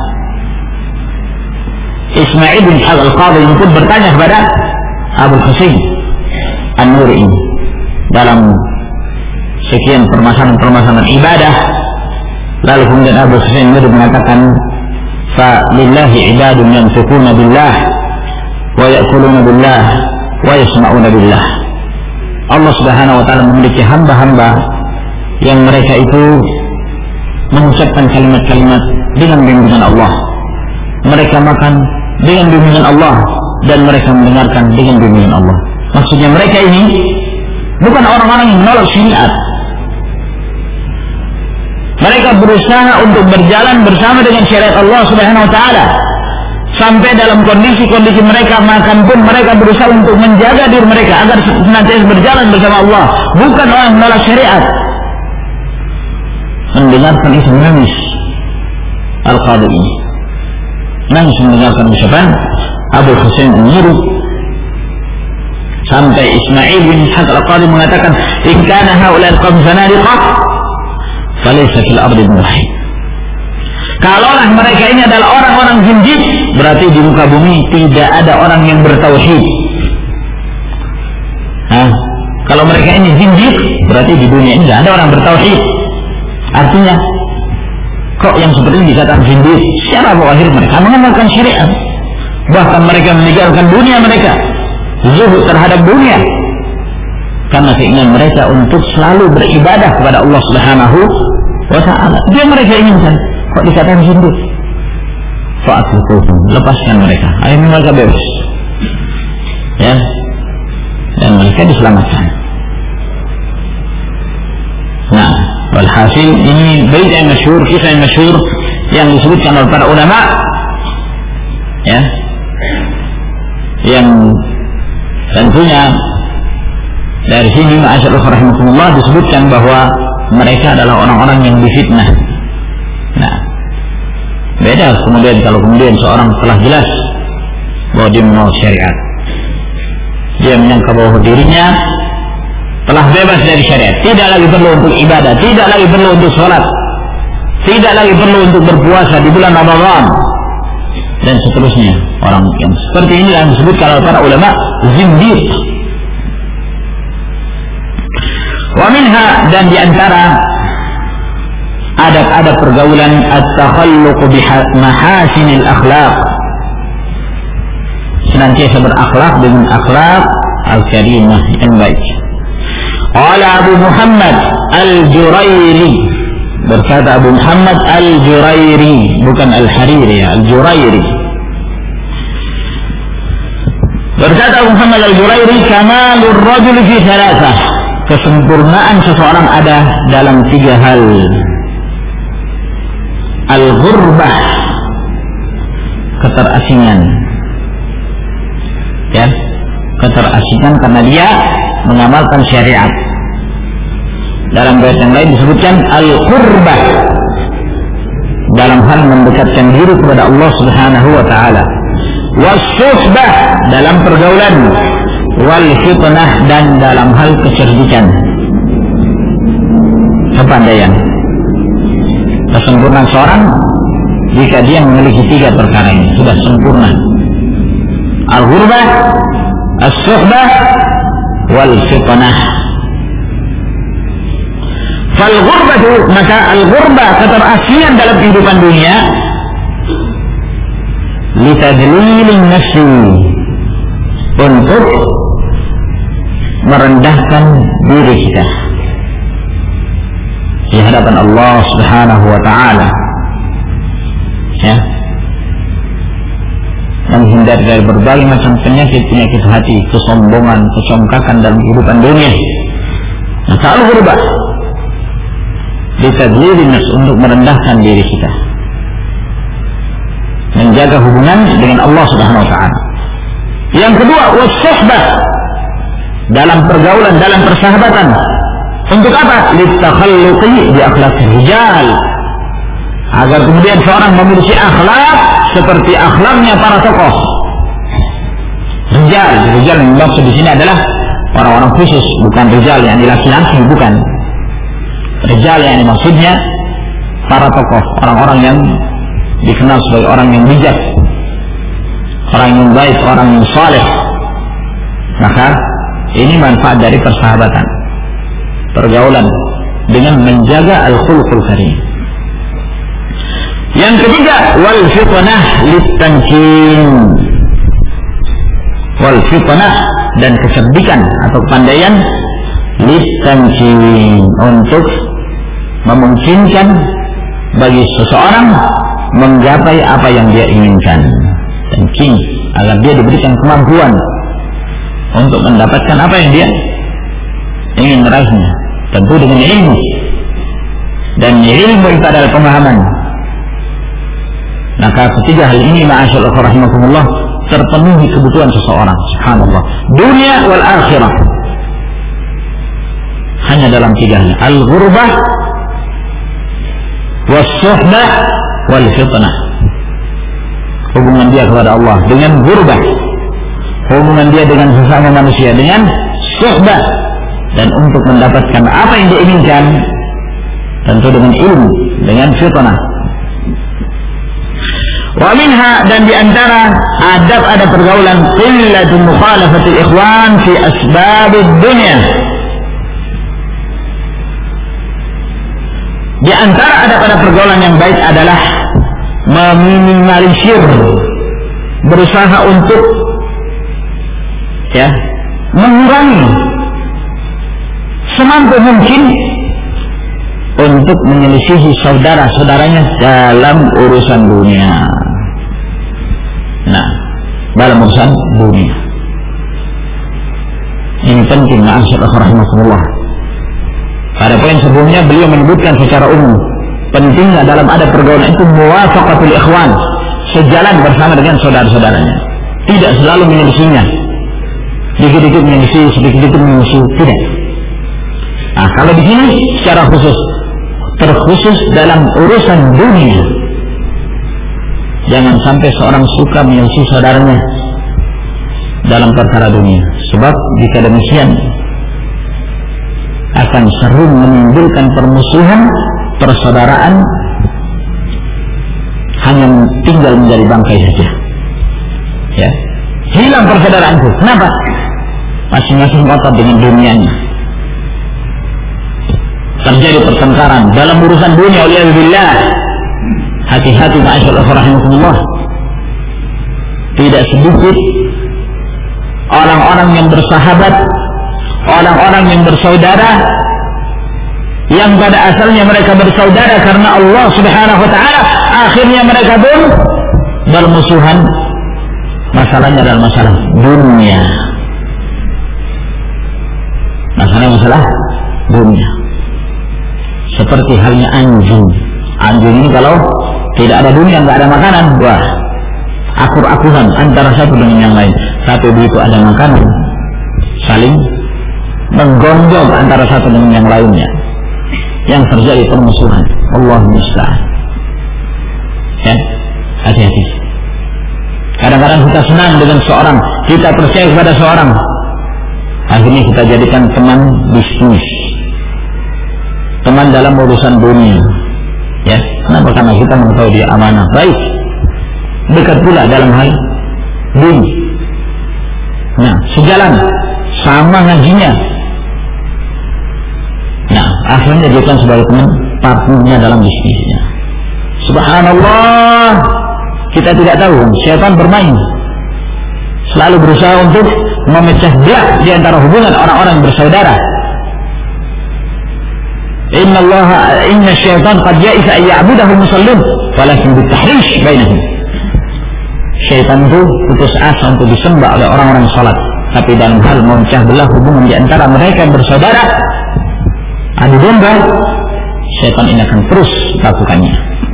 Ismail bin Ishaq Al-Qadhi ini pun bertanya kepada Abu Husain An-Nuri ini dalam sekian permasalahan-permasalahan ibadah. Lalu kemudian Abu Husain An-Nuri mengatakan, fa lillahi ibadun yanfiquna billah wa ya'kuluna billah wa yasma'una billah. Allah Subhanahu wa taala memiliki hamba-hamba yang mereka itu mengucapkan kalimat-kalimat dengan bimbingan Allah. Mereka makan dengan bimbingan Allah dan mereka mendengarkan dengan bimbingan Allah. Maksudnya mereka ini bukan orang-orang yang menolak syariat. Mereka berusaha untuk berjalan bersama dengan syariat Allah Subhanahu wa taala. Sampai dalam kondisi-kondisi mereka makan pun mereka berusaha untuk menjaga diri mereka agar senantiasa berjalan bersama Allah. Bukan orang yang menolak syariat. Mendengarkan itu menangis Al-Qadhi ini. Nangis mendengarkan ucapan Abu Husain An-Nuri. Sampai Ismail bin Ishaq Al-Qadhi mengatakan, in kana haula al-qawm zanadiqah falaysa fil ardi muwahhid. Kalaulah mereka ini adalah orang-orang zindiq, berarti di muka bumi tidak ada orang yang bertauhid. Nah, kalau mereka ini zindiq, berarti di dunia ini tidak ada orang bertauhid. Artinya, kok yang seperti ini dikatakan zindiq? Secara zahir mereka mengamalkan syariat, bahkan mereka meninggalkan dunia mereka, zuhud terhadap dunia, karena keinginan mereka untuk selalu beribadah kepada Allah Subhanahu wa taala. Dia mereka inginkan. Kok dikatakan zindiq? Fa'atuhum, lepaskan mereka. Akhirnya mereka bebas. Ya. Dan mereka diselamatkan. Nah, walhasil ini bait yang masyhur, kisah yang masyhur yang disebutkan oleh para ulama, ya, yang tentunya dari sini ma'asyarul rahimahullah disebutkan bahwa mereka adalah orang-orang yang difitnah. Nah, beda kemudian kalau kemudian seorang telah jelas bahwa dia menolak syariat, dia menyangka bahwa dirinya telah bebas dari syariat, tidak lagi perlu untuk ibadah, tidak lagi perlu untuk sholat, tidak lagi perlu untuk berpuasa di bulan Ramadan dan seterusnya. Orang yang seperti ini yang disebut kalau para ulama zindiq. minha, dan diantara adab-adab pergaulan at-takhalluq bi mahasinil akhlaq, senantiasa berakhlak dengan akhlak al-karimah yang baik. Qala Abu Muhammad Al-Jurairi, berkata Abu Muhammad Al-Jurairi, bukan Al-Hariri ya, Al-Jurairi. Berkata Abu Muhammad Al-Jurairi, kamalur rajul fi thalathah, kesempurnaan seseorang ada dalam tiga hal. Al-ghurbah, keterasingan, ya, keterasingan karena dia mengamalkan syariat. Dalam ayat yang lain disebutkan al-qurbah, dalam hal mendekatkan diri kepada Allah Subhanahu wa taala. Was-suhbah, dalam pergaulan. Wal fitnah, dan dalam hal kecerdikan, kepandaian. Kesempurnaan seorang jika dia memiliki tiga perkara ini sudah sempurna. Al-ghurbah, as-suhbah, wal fitnah. Fal-ghurbah, maka al-ghurbah, keterasingan dalam kehidupan dunia, litadlilin nafsi, untuk merendahkan diri kita di hadapan Allah Subhanahu wa taala, ya, menghindari dari berbagai macam penyakit-penyakit hati, kesombongan, kesongkakan dalam kehidupan dunia. Maka al-ghurbah ditadlilin nafs, untuk merendahkan diri kita, menjaga hubungan dengan Allah Subhanahu wa taala. Yang kedua, was-suhbah, dalam pergaulan, dalam persahabatan. Untuk apa? Litakhalluqi bi akhlaqir rijal, agar kemudian seorang memiliki akhlak seperti akhlaknya para tokoh. Rijal, rijal yang dimaksud di sini adalah orang-orang khusus, bukan rijal yang laki-laki, bukan. Rijal yang dimaksudnya para tokoh, orang-orang yang dikenal sebagai orang yang bijak, orang yang baik, orang yang saleh. Maka ini manfaat dari persahabatan, pergaulan, dengan menjaga al-khuluqul karim. Yang ketiga, wal fitnah litankin, wal fitnah, dan kecerdikan atau kepandaian, litankin, untuk memungkinkan bagi seseorang menggapai apa yang dia inginkan. Tankin, agar dia diberikan kemampuan untuk mendapatkan apa yang dia ingin meraihnya, tentu dengan ilmu. Dan ilmu itu adalah pemahaman. Maka ketiga hal ini, ma'asyaallah rahimakumullah, terpenuhi kebutuhan seseorang. Subhanallah, dunia wal akhirah, hanya dalam tiga hal: al-ghurbah, was-suhbah, wal fitnah. Hubungan dia kepada Allah dengan ghurbah, hubungan dia dengan sesama manusia dengan suhbah, dan untuk mendapatkan apa yang dia inginkan tentu dengan ilmu, dengan fitnah. Wa minha, dan diantara adab-adab pergaulan, qillatu mukhalafatil ikhwan fi asbabid dunya. Di antara adab-adab pergaulan yang baik adalah meminimalisir, berusaha untuk, ya, mengurangi semampu mungkin untuk menyelisihi saudara-saudaranya dalam urusan dunia. Nah, dalam urusan dunia ini penting, ma'asyaallah rahimakumullah. Pada poin sebelumnya beliau menyebutkan secara umum pentingnya dalam adab pergaulan itu muwafaqatul ikhwan, sejalan bersama dengan saudara-saudaranya, tidak selalu menyelisihinya, dikit-dikit menyelisihi, sedikit-sedikit menyelisihi, tidak. Nah, kalau di sini secara khusus, terkhusus dalam urusan dunia, jangan sampai seorang suka menyelisihi saudaranya dalam perkara dunia, sebab jika demikian akan sering menimbulkan permusuhan, persaudaraan hanya tinggal menjadi bangkai saja, ya, hilang persaudaraan itu. Kenapa? Masing-masing kotor dengan dunianya. terjadi pertengkaran dalam urusan dunia, waliyadzubillah. Hati-hati ma'asyiral rahimakumullah. Tidak sedikit orang-orang yang bersahabat, orang-orang yang bersaudara, yang pada asalnya mereka bersaudara karena Allah Subhanahu wa taala, akhirnya mereka pun bermusuhan. Masalahnya adalah masalah dunia. Masalah masalah dunia. Seperti halnya anjing. Anjing ini kalau tidak ada dunia, nggak ada makanan, wah, akur-akuran antara satu dengan yang lain. Tapi begitu ada makanan, saling menggonggong antara satu dengan yang lainnya, yang terjadi permusuhan. Allah musta'an. Ya, hati-hati. Kadang-kadang kita senang dengan seorang, kita percaya kepada seorang, akhirnya kita jadikan teman bisnis, teman dalam urusan dunia. Ya, kenapa? Karena kita mengetahui dia amanah, baik, dekat pula dalam hal dunia. Nah, sejalan, sama ngajinya. Nah, akhirnya dia kan sebagai teman partnernya dalam bisnisnya. Subhanallah, kita tidak tahu syaitan bermain, selalu berusaha untuk memecah belah di antara hubungan orang-orang bersaudara. Inna Allah, inna syaitan qad ya'isa ayya'budahu musallun walakin bitahrish bainahum. Syaitan itu putus asa untuk disembah oleh orang-orang salat, tapi dalam hal memecah belah hubungan di antara mereka yang bersaudara, adu domba, syaitan ini akan terus lakukannya.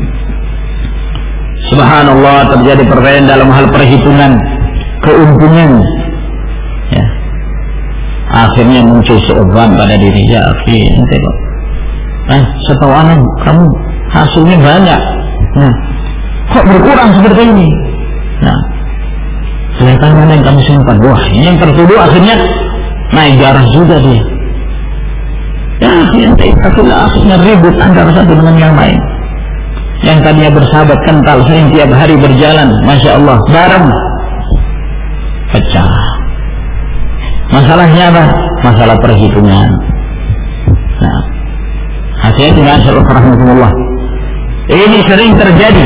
Subhanallah, terjadi perbedaan dalam hal perhitungan keuntungan. Ya. Akhirnya muncul seoban pada diri, ya akhi, ente kok, eh, setahu anak kamu hasilnya banyak, nah, kok berkurang seperti ini? Nah, kelihatan mana yang kamu simpan? Wah, ini yang tertuduh akhirnya naik darah juga dia. Ya, akhirnya akhirnya ribut antara satu dengan yang lain. Yang tadinya bersahabat kental, sering tiap hari berjalan, masya Allah, bareng, pecah. Masalahnya apa? Masalah perhitungan. Nah, hati-hati ma'asyiral rahimakumullah. Ini sering terjadi.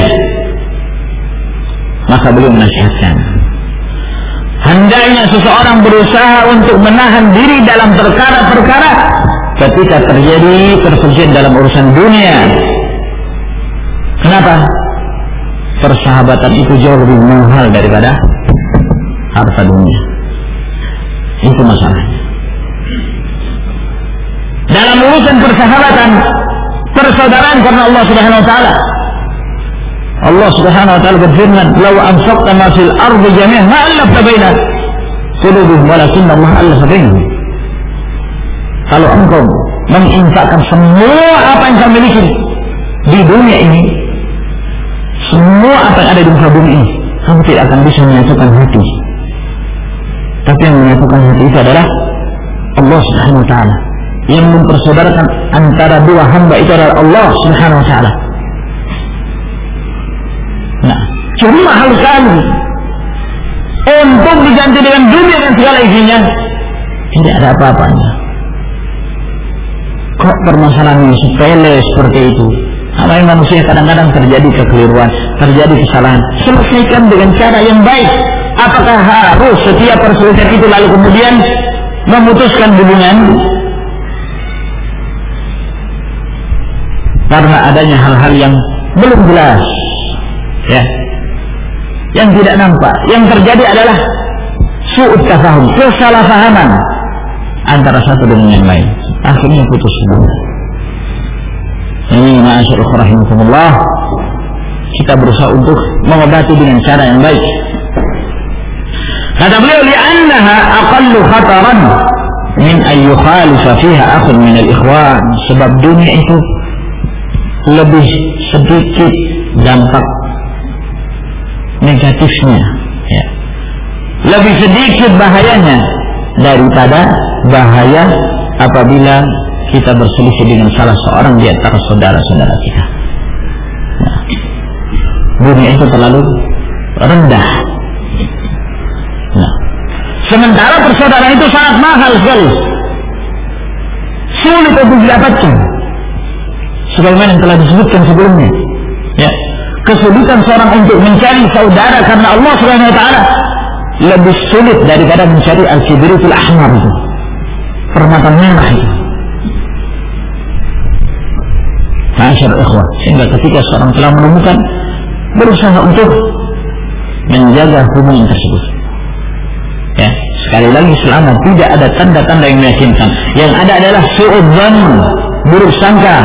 Maka beliau menasihatkan, hendaknya seseorang berusaha untuk menahan diri dalam perkara-perkara ketika terjadi perselisihan dalam urusan dunia. Kenapa? Persahabatan itu jauh lebih mahal daripada harta dunia. Itu masalahnya. Dalam urusan persahabatan, persaudaraan karena Allah Subhanahu wa taala. Allah Subhanahu wa taala berfirman, "Law anfaqta ma fil ardi jami'an ma allafta baina qulubihim walakinna Allah allafa bainahum." Kalau engkau menginfakkan semua apa yang kamu miliki di dunia ini, semua apa yang ada di muka bumi ini, kamu tidak akan bisa menyatukan hati. Tapi yang menyatukan hati itu adalah Allah Subhanahu wa taala. Yang mempersaudarakan antara dua hamba itu adalah Allah Subhanahu wa taala. Nah, cuma hal sekali untuk diganti dengan dunia dan segala isinya, tidak ada apa-apanya. Kok permasalahan yang sepele seperti itu? Namanya manusia kadang-kadang terjadi kekeliruan, terjadi kesalahan. Selesaikan dengan cara yang baik. Apakah harus setiap perselisihan itu lalu kemudian memutuskan hubungan? Karena adanya hal-hal yang belum jelas, ya, yang tidak nampak. Yang terjadi adalah su'ud tafahum, kesalahpahaman antara satu dengan yang lain. Akhirnya putus hubungan. Ini ma'asyiral rahimakumullah, kita berusaha untuk mengobati dengan cara yang baik. Kata beliau, li'annaha aqallu khataran min an yukhalifa fiha akhun min al-ikhwan. Sebab dunia itu lebih sedikit dampak negatifnya, ya, lebih sedikit bahayanya daripada bahaya apabila kita berselisih dengan salah seorang di antara saudara-saudara kita. Nah, dunia itu terlalu rendah. Nah, sementara persaudaraan itu sangat mahal sekali, sulit untuk didapatkan. sebagaimana yang telah disebutkan sebelumnya. Ya, kesulitan seorang untuk mencari saudara karena Allah Subhanahu wa taala lebih sulit daripada mencari al-kibritul ahmar itu, permata merah itu. Masyaallah ikhwah, sehingga ketika seorang telah menemukan, berusaha untuk menjaga hubungan tersebut. Ya, sekali lagi selama tidak ada tanda-tanda yang meyakinkan, yang ada adalah suudzon, buruk sangka.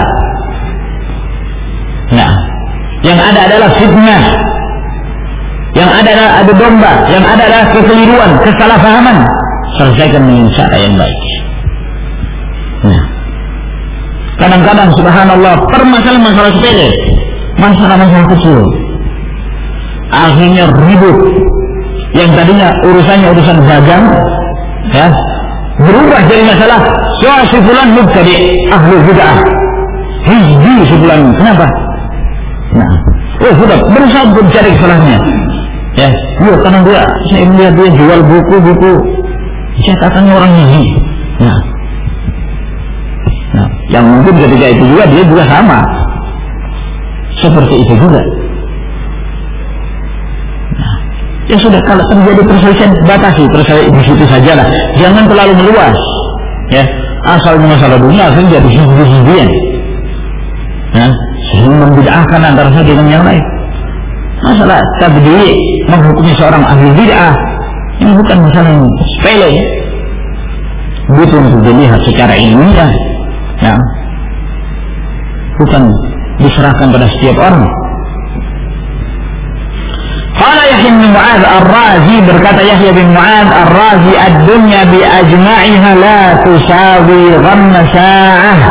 Nah, yang ada adalah fitnah, yang ada adalah adu domba, yang ada adalah kekeliruan, kesalahpahaman. Selesaikan dengan cara yang baik. Nah, kadang-kadang subhanallah permasalahan-masalah sepele, masalah-masalah kecil, akhirnya ribut. Yang tadinya urusannya urusan dagang, ya, berubah jadi masalah soal si fulan mubtadi, ahlu bid'ah, hizbi si fulan. Kenapa? Nah, oh sudah berusaha untuk mencari kesalahannya. Ya, dia karena dia, saya melihat dia jual buku-buku cetakannya orang ini. Nah, nah, yang mungkin ketika itu juga dia juga sama, seperti itu juga. Nah, ya sudah, kalau terjadi perselisihan batasi perselisihan di situ sajalah, jangan terlalu meluas. Ya, asal masalah dunia akhirnya jadi hizbi-hizbian. Nah, membid'ahkan antara satu dengan yang lain. Masalah tabdi', menghukumi seorang ahli bid'ah, ini bukan masalah yang sepele, butuh untuk dilihat secara ilmiah. Ya, bukan diserahkan pada setiap orang. Qala Yahya bin Mu'adz Ar-Razi, berkata Yahya bin Mu'adz Ar-Razi, ad-dunya bi ajma'iha la tusawi ghamma sa'ah.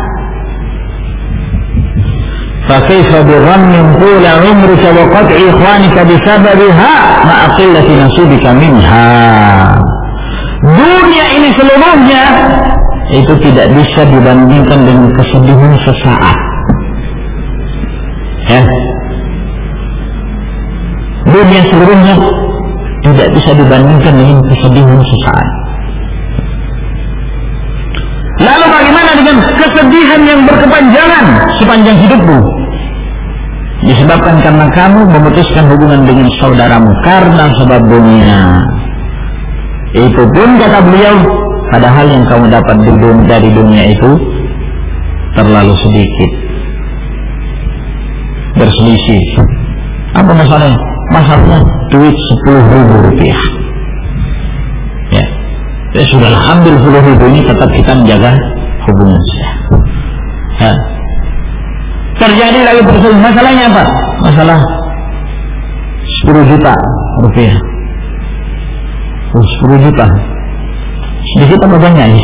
فكيف بغم طول عمرك وقطع إخوانك بسببها مع قلة نصيبك منها. Dunia ini seluruhnya itu tidak bisa dibandingkan dengan kesedihan sesaat. Ya, dunia seluruhnya tidak bisa dibandingkan dengan kesedihan sesaat. Lalu bagaimana dengan kesedihan yang berkepanjangan sepanjang hidupmu? Disebabkan karena kamu memutuskan hubungan dengan saudaramu karena sebab dunia. Itu pun kata beliau, padahal yang kamu dapat dari dunia itu terlalu sedikit. Berselisih. Apa masalahnya? Masalahnya duit sepuluh ribu rupiah. Ya, ya sudahlah, ambil sepuluh ribu ini, tetap kita menjaga hubungan. Ya. Terjadi lagi perselisihan. Masalahnya apa? Masalah sepuluh juta rupiah. Oh, sepuluh juta. Sedikit apa banyak ini?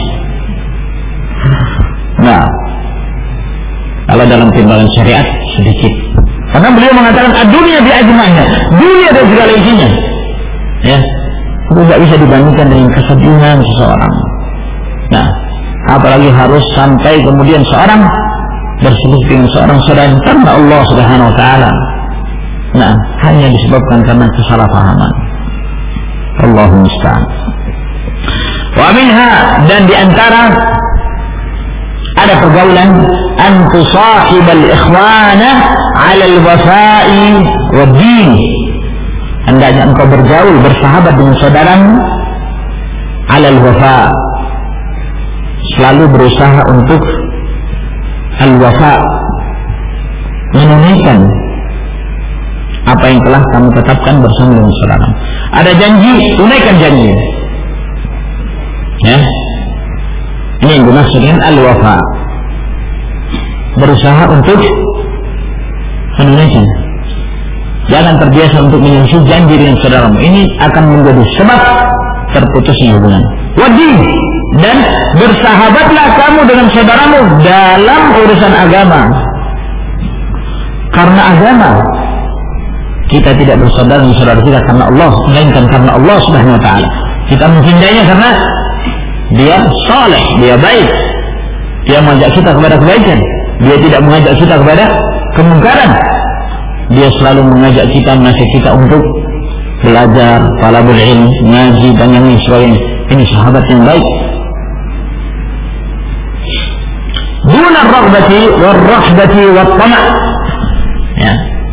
Nah, kalau dalam timbangan syariat sedikit. Karena beliau mengatakan dunia bi ajma'nya, dunia dan segala isinya. Ya, itu tidak bisa dibandingkan dengan kesedihan seseorang. Nah, apalagi harus sampai kemudian seorang berselisih dengan seorang saudara karena Allah Subhanahu wa taala. Nah, hanya disebabkan karena kesalahpahaman. Allahu musta'an. Wa minha, dan di antara ada pergaulan an tusahibal ikhwana 'ala al-wafa'i wad-din. Hendaknya engkau bergaul, bersahabat dengan saudaramu 'ala al-wafa', selalu berusaha untuk al-wafa, menunaikan apa yang telah kamu tetapkan bersama dengan saudara. Ada janji, tunaikan janji. Ya, ini yang dimaksud dengan al-wafa, berusaha untuk menunaikan. Jangan terbiasa untuk menyusun janji dengan saudaramu. Ini akan menjadi sebab terputusnya hubungan. Wajib. Dan bersahabatlah kamu dengan saudaramu dalam urusan agama. Karena agama, kita tidak bersaudara dengan saudara kita karena Allah, melainkan karena Allah Subhanahu wa taala. Kita mencintainya karena dia saleh, dia baik. Dia mengajak kita kepada kebaikan. Dia tidak mengajak kita kepada kemungkaran. Dia selalu mengajak kita, mengajak kita untuk belajar, talabul ilm, ngaji dan yang lain sebagainya. Ini sahabat yang baik. Duna ar-raghbati war-rahbati wat-tama'. Ya.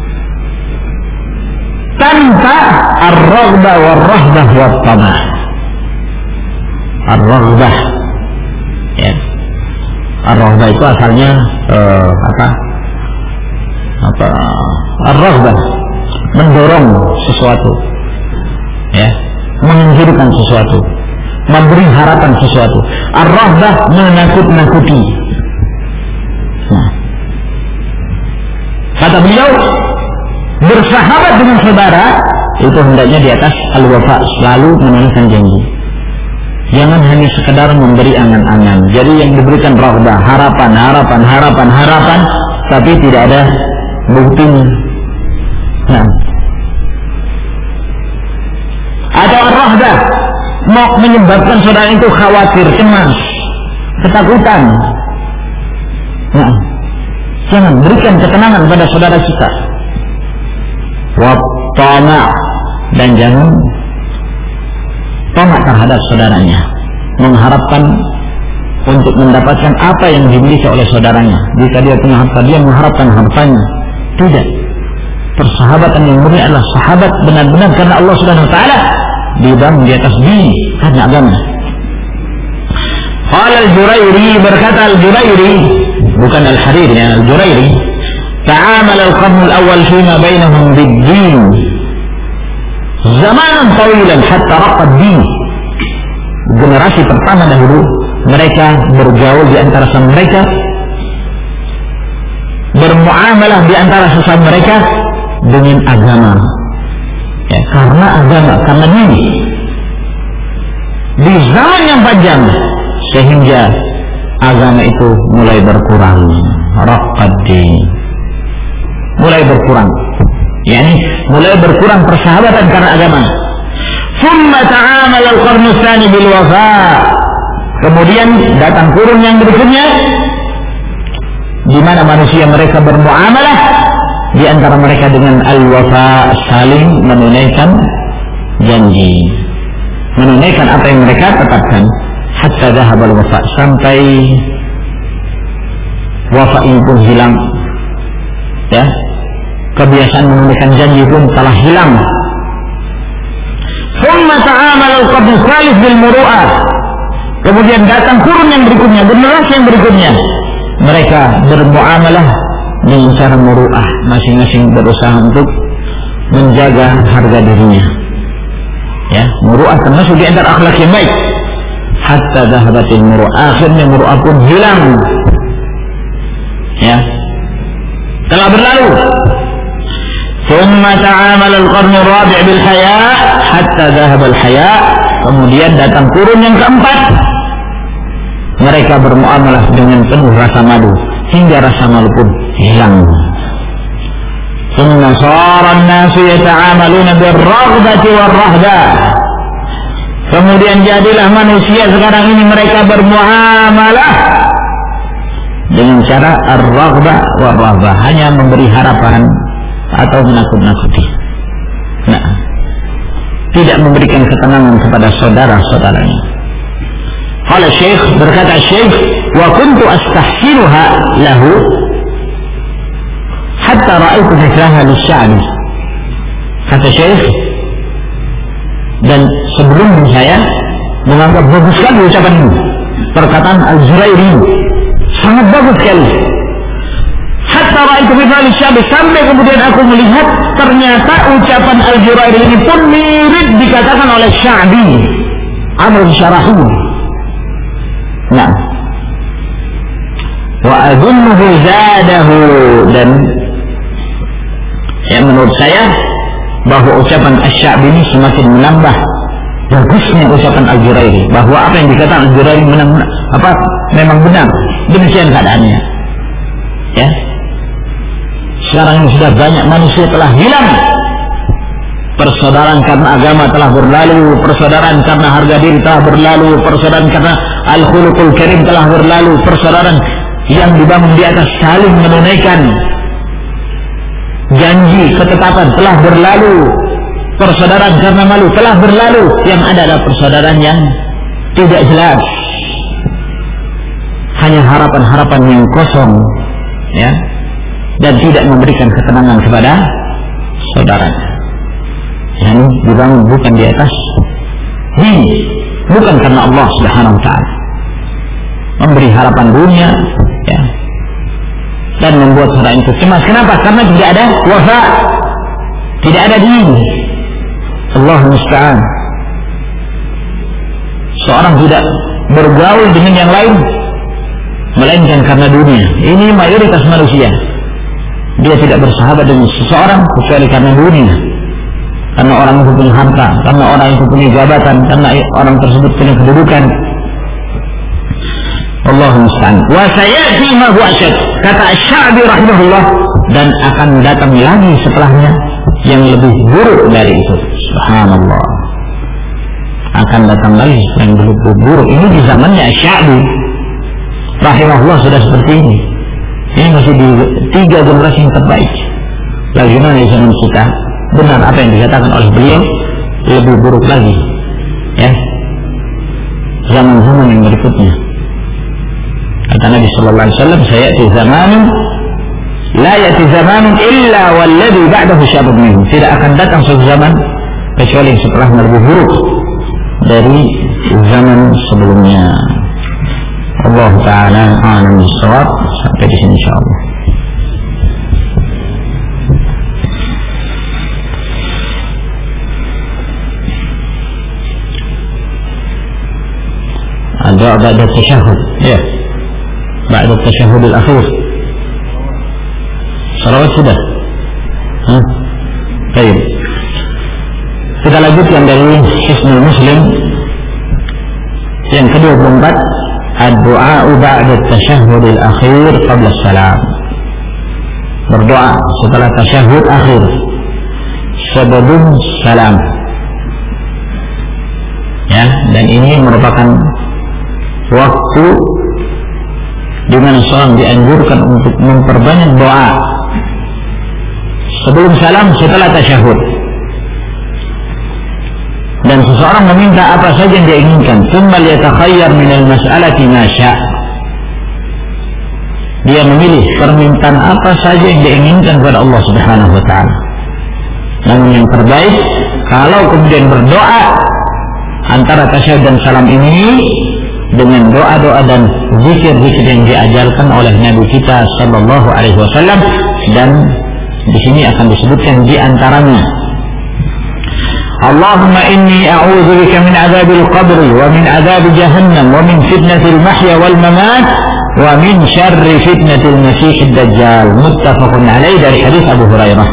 Tanpa ar-raghbah war-rahbah wat-tama'. Ar-raghbah. Ya. Ar-raghbah itu asalnya uh, apa? Apa? Ar-raghbah, mendorong sesuatu. Ya, menginginkan sesuatu, memberi harapan sesuatu. Ar-rahbah, menakut-nakuti. Nah, kata beliau, bersahabat dengan saudara itu hendaknya di atas al-wafa, selalu menunaikan janji. Jangan hanya sekedar memberi angan-angan. Jadi yang diberikan rahbah, harapan, harapan, harapan, harapan, tapi tidak ada buktinya. Nah, atau ar-rahbah, mau menyebabkan saudara itu khawatir, cemas, ketakutan. Nah, jangan berikan ketenangan pada saudara kita. Wat-tama', dan jangan tamak terhadap saudaranya, mengharapkan untuk mendapatkan apa yang dimiliki oleh saudaranya. Jika dia punya harta, dia mengharapkan hartanya. Tidak. Persahabatan yang murni adalah sahabat benar-benar karena Allah Subhanahu wa taala dibangun di atas din, karena agama. Qala al-Jurairi, berkata al-Jurairi, bukan al-Hariri, ya, al-Jurairi, ta'amal al-qarn al-awwal fima bainahum bid-din zamanan tawilan hatta raqqa ad-din. Generasi pertama dahulu mereka bergaul di antara sesama mereka, bermuamalah di antara sesama mereka dengan agama. Ya, karena agama, karena dini. Di zaman yang panjang sehingga agama itu mulai berkurang. Raqqad-din, mulai berkurang. Yani mulai berkurang persahabatan karena agama. Thumma ta'amal al-qarn ats-tsani bil wafa. Kemudian datang kurun yang berikutnya di mana manusia mereka bermuamalah di antara mereka dengan al-wafa, saling menunaikan janji, menunaikan apa yang mereka tetapkan. Hatta dhahabal wafa, sampai wafa ini pun hilang. Ya, kebiasaan menunaikan janji pun telah hilang. Thumma ta'amal al-qarn ats-tsalits bil muru'ah. Kemudian datang kurun yang berikutnya, generasi yang berikutnya, mereka bermuamalah dengan cara muru'ah, masing-masing berusaha untuk menjaga harga dirinya. Ya, muru'ah termasuk di antara akhlak yang baik. Hatta dhahabatil muru'ah, akhirnya muru'ah pun hilang. Ya, telah berlalu. Thumma ta'amal al-qarn ar-rabi' bil haya' hatta dhahaba al-haya'. Kemudian datang kurun yang keempat, mereka bermuamalah dengan penuh rasa malu hingga rasa malu pun hilang. Thumma shara an-nasu yata'amaluna bir-raghbati war-rahbah. Kemudian jadilah manusia sekarang ini mereka bermuamalah dengan cara ar-raghbah war-rahbah, hanya memberi harapan atau menakut-nakuti. Nah, tidak memberikan ketenangan kepada saudara-saudaranya. Qala Syekh, berkata Syekh, wa kuntu astahsinuha lahu hatta ra'aitu mithlaha lis-sya'bi. Kata Syekh, dan sebelum saya menganggap bagus sekali ucapan ini, perkataan Al-Jurairi sangat bagus sekali. Hatta ra'aitu mithlaha lis-sya'bi, sampai kemudian aku melihat ternyata ucapan Al-Jurairi ini pun mirip dikatakan oleh Sya'bi, Amr bin Syarahil. Nah, wa adunnuhu zadahu, dan ya menurut saya bahwa ucapan Asy-Sya'bi ini semakin menambah bagusnya ucapan Al-Jurairi, bahwa apa yang dikatakan Al-Jurairi menang, apa memang benar, demikian keadaannya. Ya, sekarang ini sudah banyak manusia telah hilang. Persaudaraan karena agama telah berlalu, persaudaraan karena harga diri telah berlalu, persaudaraan karena al-khuluqul karim telah berlalu, persaudaraan yang dibangun di atas saling menunaikan janji, ketetapan telah berlalu, persaudaraan karena malu telah berlalu. Yang ada adalah persaudaraan yang tidak jelas, hanya harapan-harapan yang kosong, ya, dan tidak memberikan ketenangan kepada saudaranya. Yang dibangun bukan di atas ini, bukan karena Allah Subhanahu wa taala. Memberi harapan dunia, ya, dan membuat saudara itu cemas. Kenapa? Karena tidak ada wafa, tidak ada din. Allah musta'an. Seorang tidak bergaul dengan yang lain melainkan karena dunia. Ini mayoritas manusia. Dia tidak bersahabat dengan seseorang kecuali karena dunia. Karena orang itu punya harta, karena orang itu punya jabatan, karena orang tersebut punya kedudukan. Allahu musta'an. Wa sayati ma huwa asyad. Kata Asy-Sya'bi rahimahullah, dan akan datang lagi setelahnya yang lebih buruk dari itu. Subhanallah. Akan datang lagi yang lebih buruk. Ini di zamannya Asy-Sya'bi rahimahullah sudah seperti ini. Ini masih di tiga generasi yang terbaik. Bagaimana di zaman kita? Benar apa yang dikatakan oleh beliau, lebih buruk lagi, ya, zaman-zaman yang berikutnya. Kata Nabi Sallallahu Alaihi Wasallam, saya ya'ti zamanun, la ya'ti zamanun illa walladhi ba'dahu syarrun minhu. Tidak akan datang suatu zaman kecuali setelahnya lebih buruk dari zaman sebelumnya. Allah Ta'ala a'lam bis-shawab. Sampai di sini insyaallah. Ada pada tasyahud, ya. Ba'da tasyahud al-akhir. Salawat sudah. Hah? Baik. Kita lanjutkan dari Hisnul Muslim yang kedua puluh empat. Ad-du'a ba'da tasyahud al-akhir qabla salam. Berdoa setelah tasyahud akhir sebelum salam. Ya, dan ini merupakan waktu di mana seorang dianjurkan untuk memperbanyak doa sebelum salam setelah tasyahud. Dan seseorang meminta apa saja yang dia inginkan, tsumma liyatakhayyar minal mas'alati ma syaa. Dia memilih permintaan apa saja yang dia inginkan kepada Allah Subhanahu wa taala. Namun yang terbaik kalau kemudian berdoa antara tasyahud dan salam ini dengan doa-doa dan zikir-zikir yang diajarkan oleh Nabi kita Sallallahu Alaihi Wasallam, dan di sini akan disebutkan di antaranya Allahumma inni a'udzu bika min 'adzabil qabri wa min 'adzabi jahannam wa min fitnatil mahya wal mamat wa min syarri fitnatil masiihid dajjal. Muttafaqun alaih, dari hadis Abu Hurairah.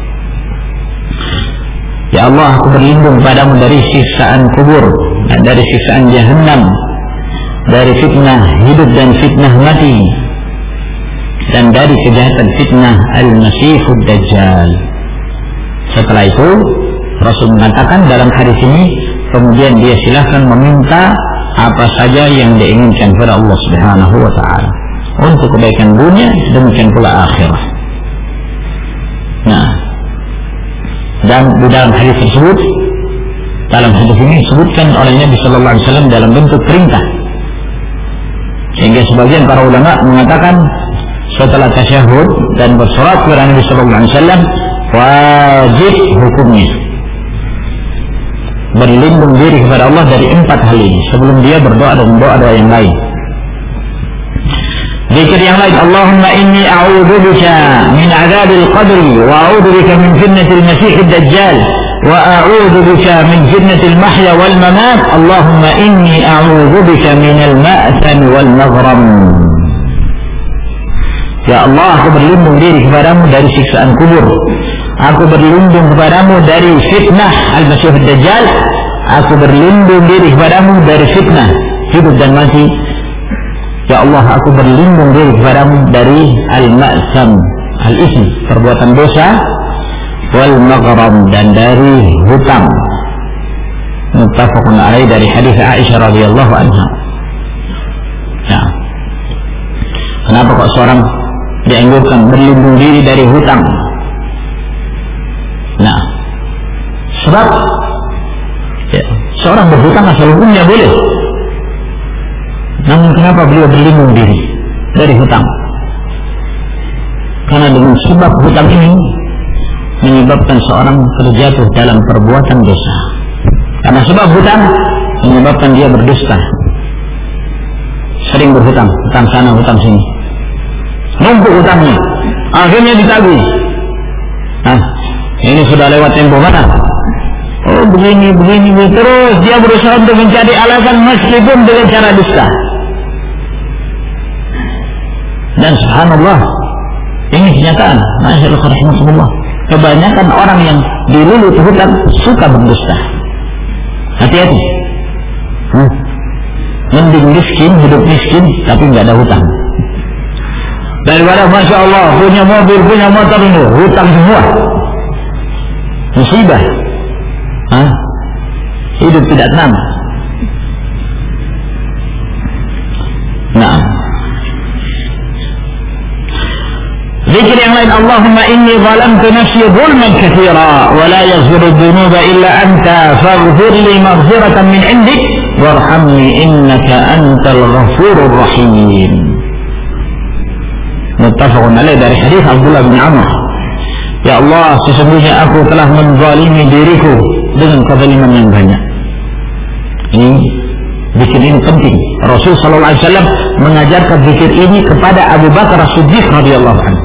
Ya Allah, aku berlindung padamu dari siksaan kubur dan dari siksaan jahannam, dari fitnah hidup dan fitnah mati, dan dari kejahatan fitnah al-Masihud Dajjal. Setelah itu Rasul mengatakan dalam hadis ini, kemudian dia silahkan meminta apa saja yang dia inginkan kepada Allah Subhanahu wa taala untuk kebaikan dunia, demikian pula akhirat. Nah, dan di dalam hadis tersebut, dalam hadis ini disebutkan oleh Nabi Sallallahu Alaihi Wasallam dalam bentuk perintah, sehingga sebagian para ulama mengatakan setelah tasyahud dan bersolat kepada Nabi Sallallahu Alaihi Wasallam wajib hukumnya berlindung diri kepada Allah dari empat hal ini sebelum dia berdoa dan doa-doa yang lain. Zikir yang lain, Allahumma inni a'udzu bika min 'adzabil qabri wa a'udzu bika min fitnatil masiihid dajjal wa a'udzu bika min fitnatil mahya wal mamat. Allahumma inni a'udzu bika minal ma'tham wal maghram. Ya Allah, aku berlindung diri kepadamu dari siksaan kubur. Aku berlindung kepadamu dari fitnah al-Masihid Dajjal. Aku berlindung diri kepadamu dari fitnah hidup dan mati. Ya Allah, aku berlindung diri kepadamu dari al-ma'sam, al-ism, perbuatan dosa, wal maghram, dan dari hutang. Muttafaqun alaih, dari hadis Aisyah radhiyallahu anha. Nah, kenapa kok seorang dianjurkan berlindung diri dari hutang? Nah, sebab ya, seorang berhutang asal hukumnya boleh, Namun kenapa beliau berlindung diri dari hutang? Karena dengan sebab hutang ini menyebabkan seorang terjatuh dalam perbuatan dosa. Karena sebab hutang menyebabkan dia berdusta. Sering berhutang, hutang sana, hutang sini. Numpuk hutangnya, akhirnya ditagih. Nah, ini sudah lewat tempo mana? Oh begini, begini, begini. Terus dia berusaha untuk mencari alasan meskipun dengan cara dusta. Dan subhanallah, ini kenyataan. Masyaallah, kebanyakan orang yang dililit hutang suka berdusta. Hati-hati. Hmm. Mending miskin, hidup miskin, tapi nggak ada hutang. Daripada masya Allah punya mobil, punya motor ini hutang semua. Musibah. Hah? Hidup tidak tenang. Nah, zikir yang lain, Allahumma inni zalamtu nafsi zulman katsira wa la yaghfiru dzunuba illa anta faghfir li maghfiratan min 'indik warhamni innaka antal ghafurur rahim. Muttafaqun alaih, dari hadis Abdullah bin Amr. Ya Allah, sesungguhnya aku telah menzalimi diriku dengan kezaliman yang banyak. Ini zikir ini penting. Rasul sallallahu alaihi wasallam mengajarkan zikir ini kepada Abu Bakar As-Siddiq radhiyallahu anhu,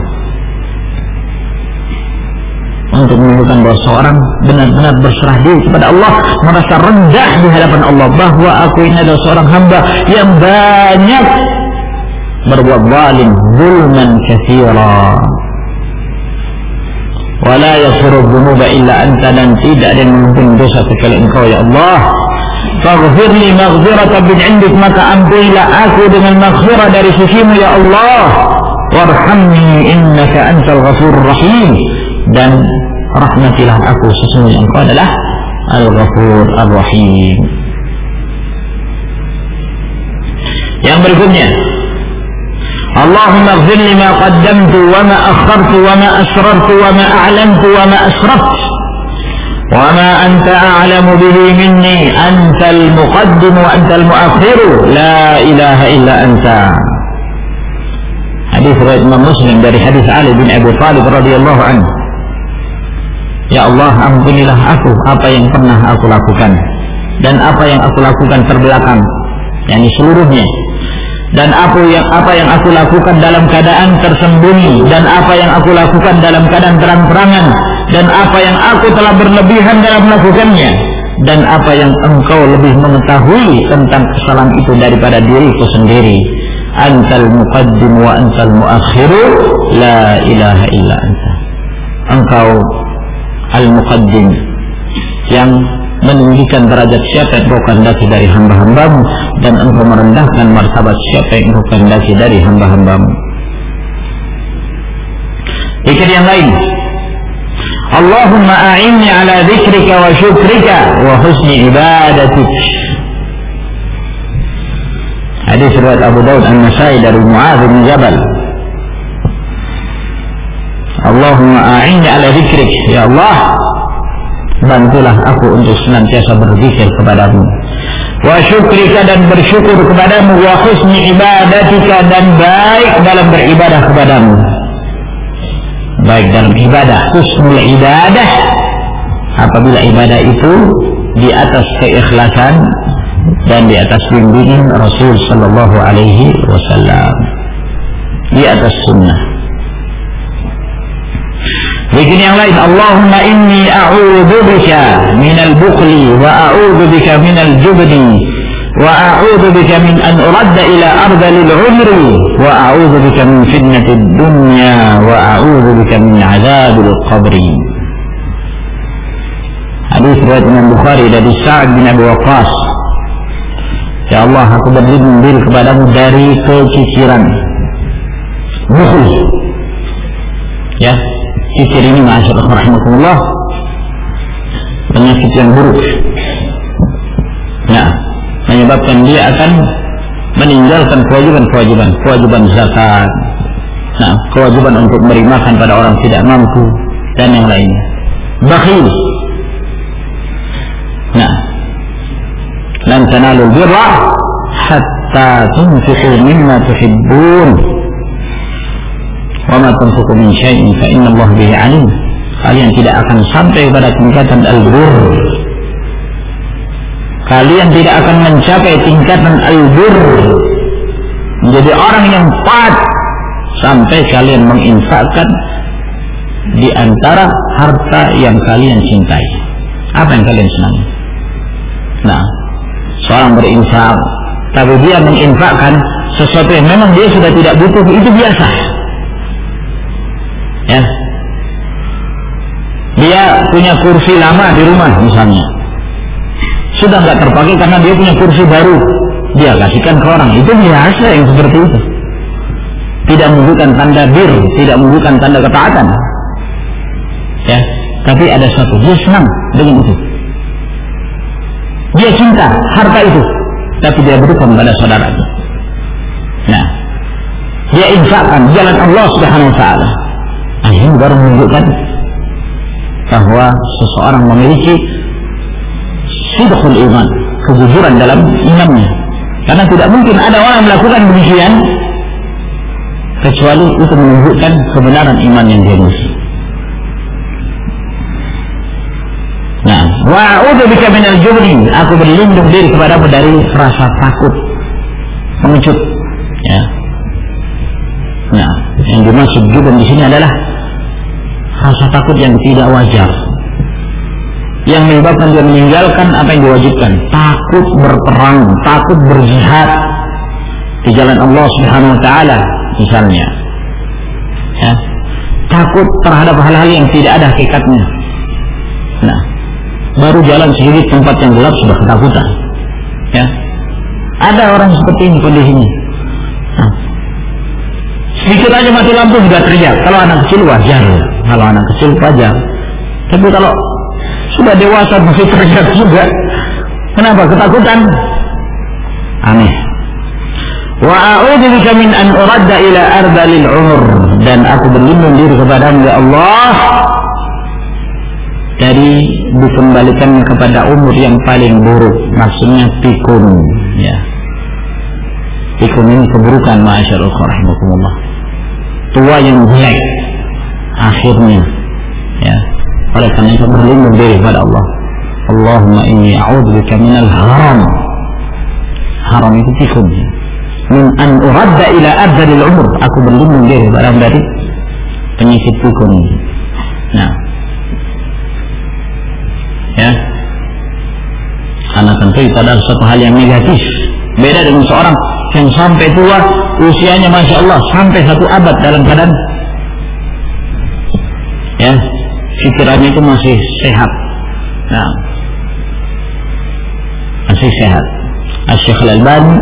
untuk menunjukkan bahwa seorang benar-benar berserah diri kepada Allah, merasa rendah di hadapan Allah, bahwa aku ini adalah seorang hamba yang banyak berbuat zalim, zulman katsira. Wa la yaghfiru dzunuba illa anta, dan tidak ada yang mengampuni dosa kecuali Engkau ya Allah. Faghfir li maghfiratan min 'indik, maka ampunilah aku dengan maghfirah dari sisimu ya Allah. Warhamni innaka antal ghafurur rahim, dan rahmatilah aku, sesungguhnya Engkau adalah Al-Ghafur Ar-Rahim. Yang berikutnya, Allahumma ighfir li ma qaddamtu wa ma akhartu wa ma asrartu wa ma a'lantu wa ma asraftu wa ma anta a'lamu bihi minni, antal muqaddim wa antal muakhir, la ilaha illa anta. Hadis riwayat Imam Muslim dari hadis Ali bin Abi Thalib radhiyallahu anhu. Ya Allah, ampunilah aku apa yang pernah aku lakukan dan apa yang aku lakukan terbelakang, yakni seluruhnya, dan apa yang apa yang aku lakukan dalam keadaan tersembunyi, dan apa yang aku lakukan dalam keadaan terang-terangan, dan apa yang aku telah berlebihan dalam melakukannya, dan apa yang Engkau lebih mengetahui tentang kesalahan itu daripada diriku sendiri. Antal muqaddim wa antal muakhir, la ilaha illa anta. Engkau Al-Muqaddim, yang meninggikan derajat siapa yang Engkau kehendaki dari hamba-hambamu, dan Engkau merendahkan martabat siapa yang Engkau kehendaki dari hamba-hambamu. Zikir yang lain, Allahumma a'inni ala dzikrika wa syukrika wa husni ibadatik. Hadis riwayat Abu Daud An-Nasai dari Mu'adz bin Jabal. Allahumma a'inni ala dzikrik, ya Allah, bantulah aku untuk senantiasa berzikir kepadamu, wa syukrika, dan bersyukur kepadamu, wa husni ibadatika, dan baik dalam beribadah kepadamu. Baik dalam ibadah, husnul ibadah, apabila ibadah itu di atas keikhlasan dan di atas bimbingan Rasul sallallahu alaihi wasallam, di atas sunnah. Zikir yang lain, Allahumma inni a'udzu bika minal bukhli wa a'udzu bika minal jubni wa a'udzu bika min an uradda ila ardhil umri wa a'udzu bika min fitnatid dunya wa a'udzu bika min 'adzabil qabri. Hadis riwayat Imam Bukhari dari Sa'ad bin Abi Waqqas. Ya Allah, aku berlindung diri kepadamu dari keciciran, bukhl. Ya, cicir ini ma'asyarakat rahimahullah, penyakit yang buruk. Nah, menyebabkan dia akan meninggalkan kewajiban-kewajiban, kewajiban zakat, nah, kewajiban untuk memberi makan pada orang tidak mampu, dan yang lainnya. Bakhil. Nah, lan tanalul birra hatta hatta tunfiqu mimma tuhibbun wa ma tunfiqu min syai'in fa inna Allah bihi alim. Kalian tidak akan sampai pada tingkatan al-birr. Kalian tidak akan mencapai tingkatan al-birr, menjadi orang yang taat, sampai kalian menginfakkan di antara harta yang kalian cintai. Apa yang kalian senangi? Nah, seorang berinfak, tapi dia menginfakkan sesuatu yang memang dia sudah tidak butuh, itu biasa. Ya, dia punya kursi lama di rumah misalnya, sudah nggak terpakai karena dia punya kursi baru, dia kasihkan ke orang. Itu biasa yang seperti itu. Tidak menunjukkan tanda bir, tidak menunjukkan tanda ketaatan. Ya, tapi ada satu, dia senang dengan itu. Dia cinta harta itu, tapi dia berikan pada saudaranya. Nah, dia infakkan jalan Allah Subhanahu wa taala. Ini baru menunjukkan bahwa seseorang memiliki sidqul iman, kejujuran dalam imannya. Karena tidak mungkin ada orang melakukan demikian kecuali itu menunjukkan kebenaran iman yang dia miliki. Nah, wa'udzu bika minal jubni, aku berlindung diri kepadamu dari rasa takut, pengecut. Ya. Nah, yang dimaksud jubn di sini adalah rasa takut yang tidak wajar, yang menyebabkan dia meninggalkan apa yang diwajibkan. Takut berperang, takut berjihad di jalan Allah Subhanahu wa taala misalnya. Ya. Takut terhadap hal-hal yang tidak ada hakikatnya. Nah, baru jalan sedikit tempat yang gelap sudah ketakutan. Ya. Ada orang seperti ini kondisinya. Nah, sedikit aja mati lampu sudah teriak. Kalau anak kecil wajar, kalau anak kecil wajar. Tapi kalau sudah dewasa masih teriak juga. Kenapa? Ketakutan. Aneh. Wa a'udzu bika min an uradda ila ardalil umur, dan aku berlindung diri kepadamu ya Allah dari dikembalikannya kepada umur yang paling buruk, maksudnya pikun. Ya, pikun ini keburukan, ma'asyarul rahimakumullah, tua yang jelek akhirnya. Ya, oleh karena itu berlindung diri kepada Allah. Allahumma inni a'udzubika minal haram. Haram itu pikun. Min an uradda ila ardalil umur, aku berlindung diri kepada dari penyakit pikun. Nah, ya, karena tentu itu adalah suatu hal yang negatif. Beda dengan seorang yang sampai tua, usianya masya Allah sampai satu abad dalam keadaan, ya, pikirannya itu masih sehat. Nah, masih sehat. Asy-Syaikh Al-Albani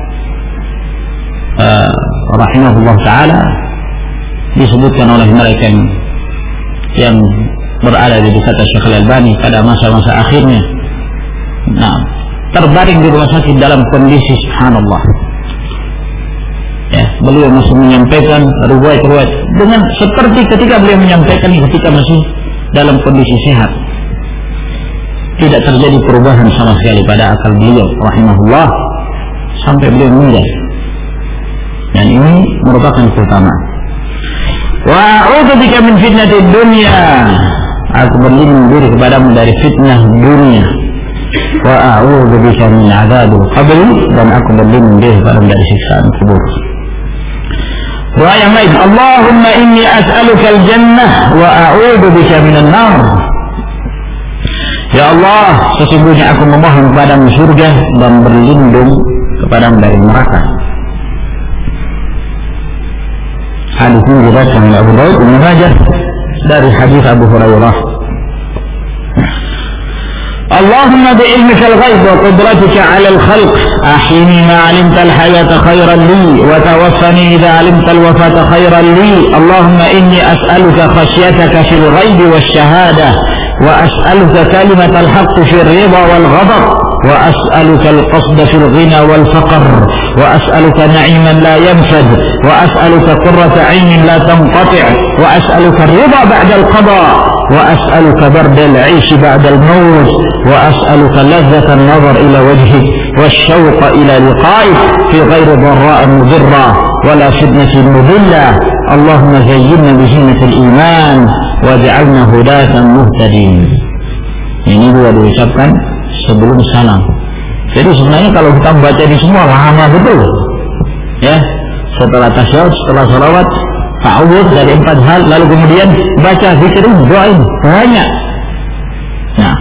uh, rahimahullah taala disebutkan oleh mereka yang, yang berada di dekat Syekh Al-Albani pada masa-masa akhirnya. Nah, terbaring di rumah sakit dalam kondisi subhanallah. Ya, beliau masih menyampaikan riwayat-riwayat dengan seperti ketika beliau menyampaikan ketika masih dalam kondisi sehat. Tidak terjadi perubahan sama sekali pada akal beliau rahimahullah sampai beliau meninggal. Dan ini merupakan keutamaan. Wa a'udzu bika min fitnatid dunya, aku berlindung diri kepadamu dari fitnah dunia. Wa a'udzu bika min adzabil qabr, dan aku berlindung diri kepadamu dari siksaan kubur. Doa yang lain, Allahumma inni as'aluka al-jannah wa a'udzu bika minan nar. Ya Allah, sesungguhnya aku memohon kepadamu surga dan berlindung kepadamu dari neraka. Hadis ini diriwayatkan oleh Abu Daud Ibnu Majah dari hadis Abu Hurairah. Allahumma bi'ilmika al-ghaib wa qudratika 'ala al-khalq ahyini ma 'alimta al-hayata khayran li wa tawaffani idha 'alimta al-wafata khayran li. Allahumma inni as'aluka khashyataka fil ghaib wash-shahadah wa as'aluka kalimatal haqq fil ridha wal ghadab وأسألك القصد في الغنى والفقر وأسألك نعيما لا ينفد وأسألك قرة عين لا تنقطع وأسألك الرضا بعد القضاء وأسألك برد العيش بعد الموت وأسألك لذة النظر إلى وجهك والشوق إلى لقائك في غير ضراء مضرة ولا فتنة مضلة اللهم زينا بزينة الإيمان واجعلنا هداة مهتدين. Ini dua diucapkan sebelum salam. Jadi sebenarnya kalau kita membaca ini semua lama betul, ya. Setelah tasyahud, setelah salawat, ta'awudz dari empat hal, lalu kemudian baca zikir ini, doa ini banyak. Nah,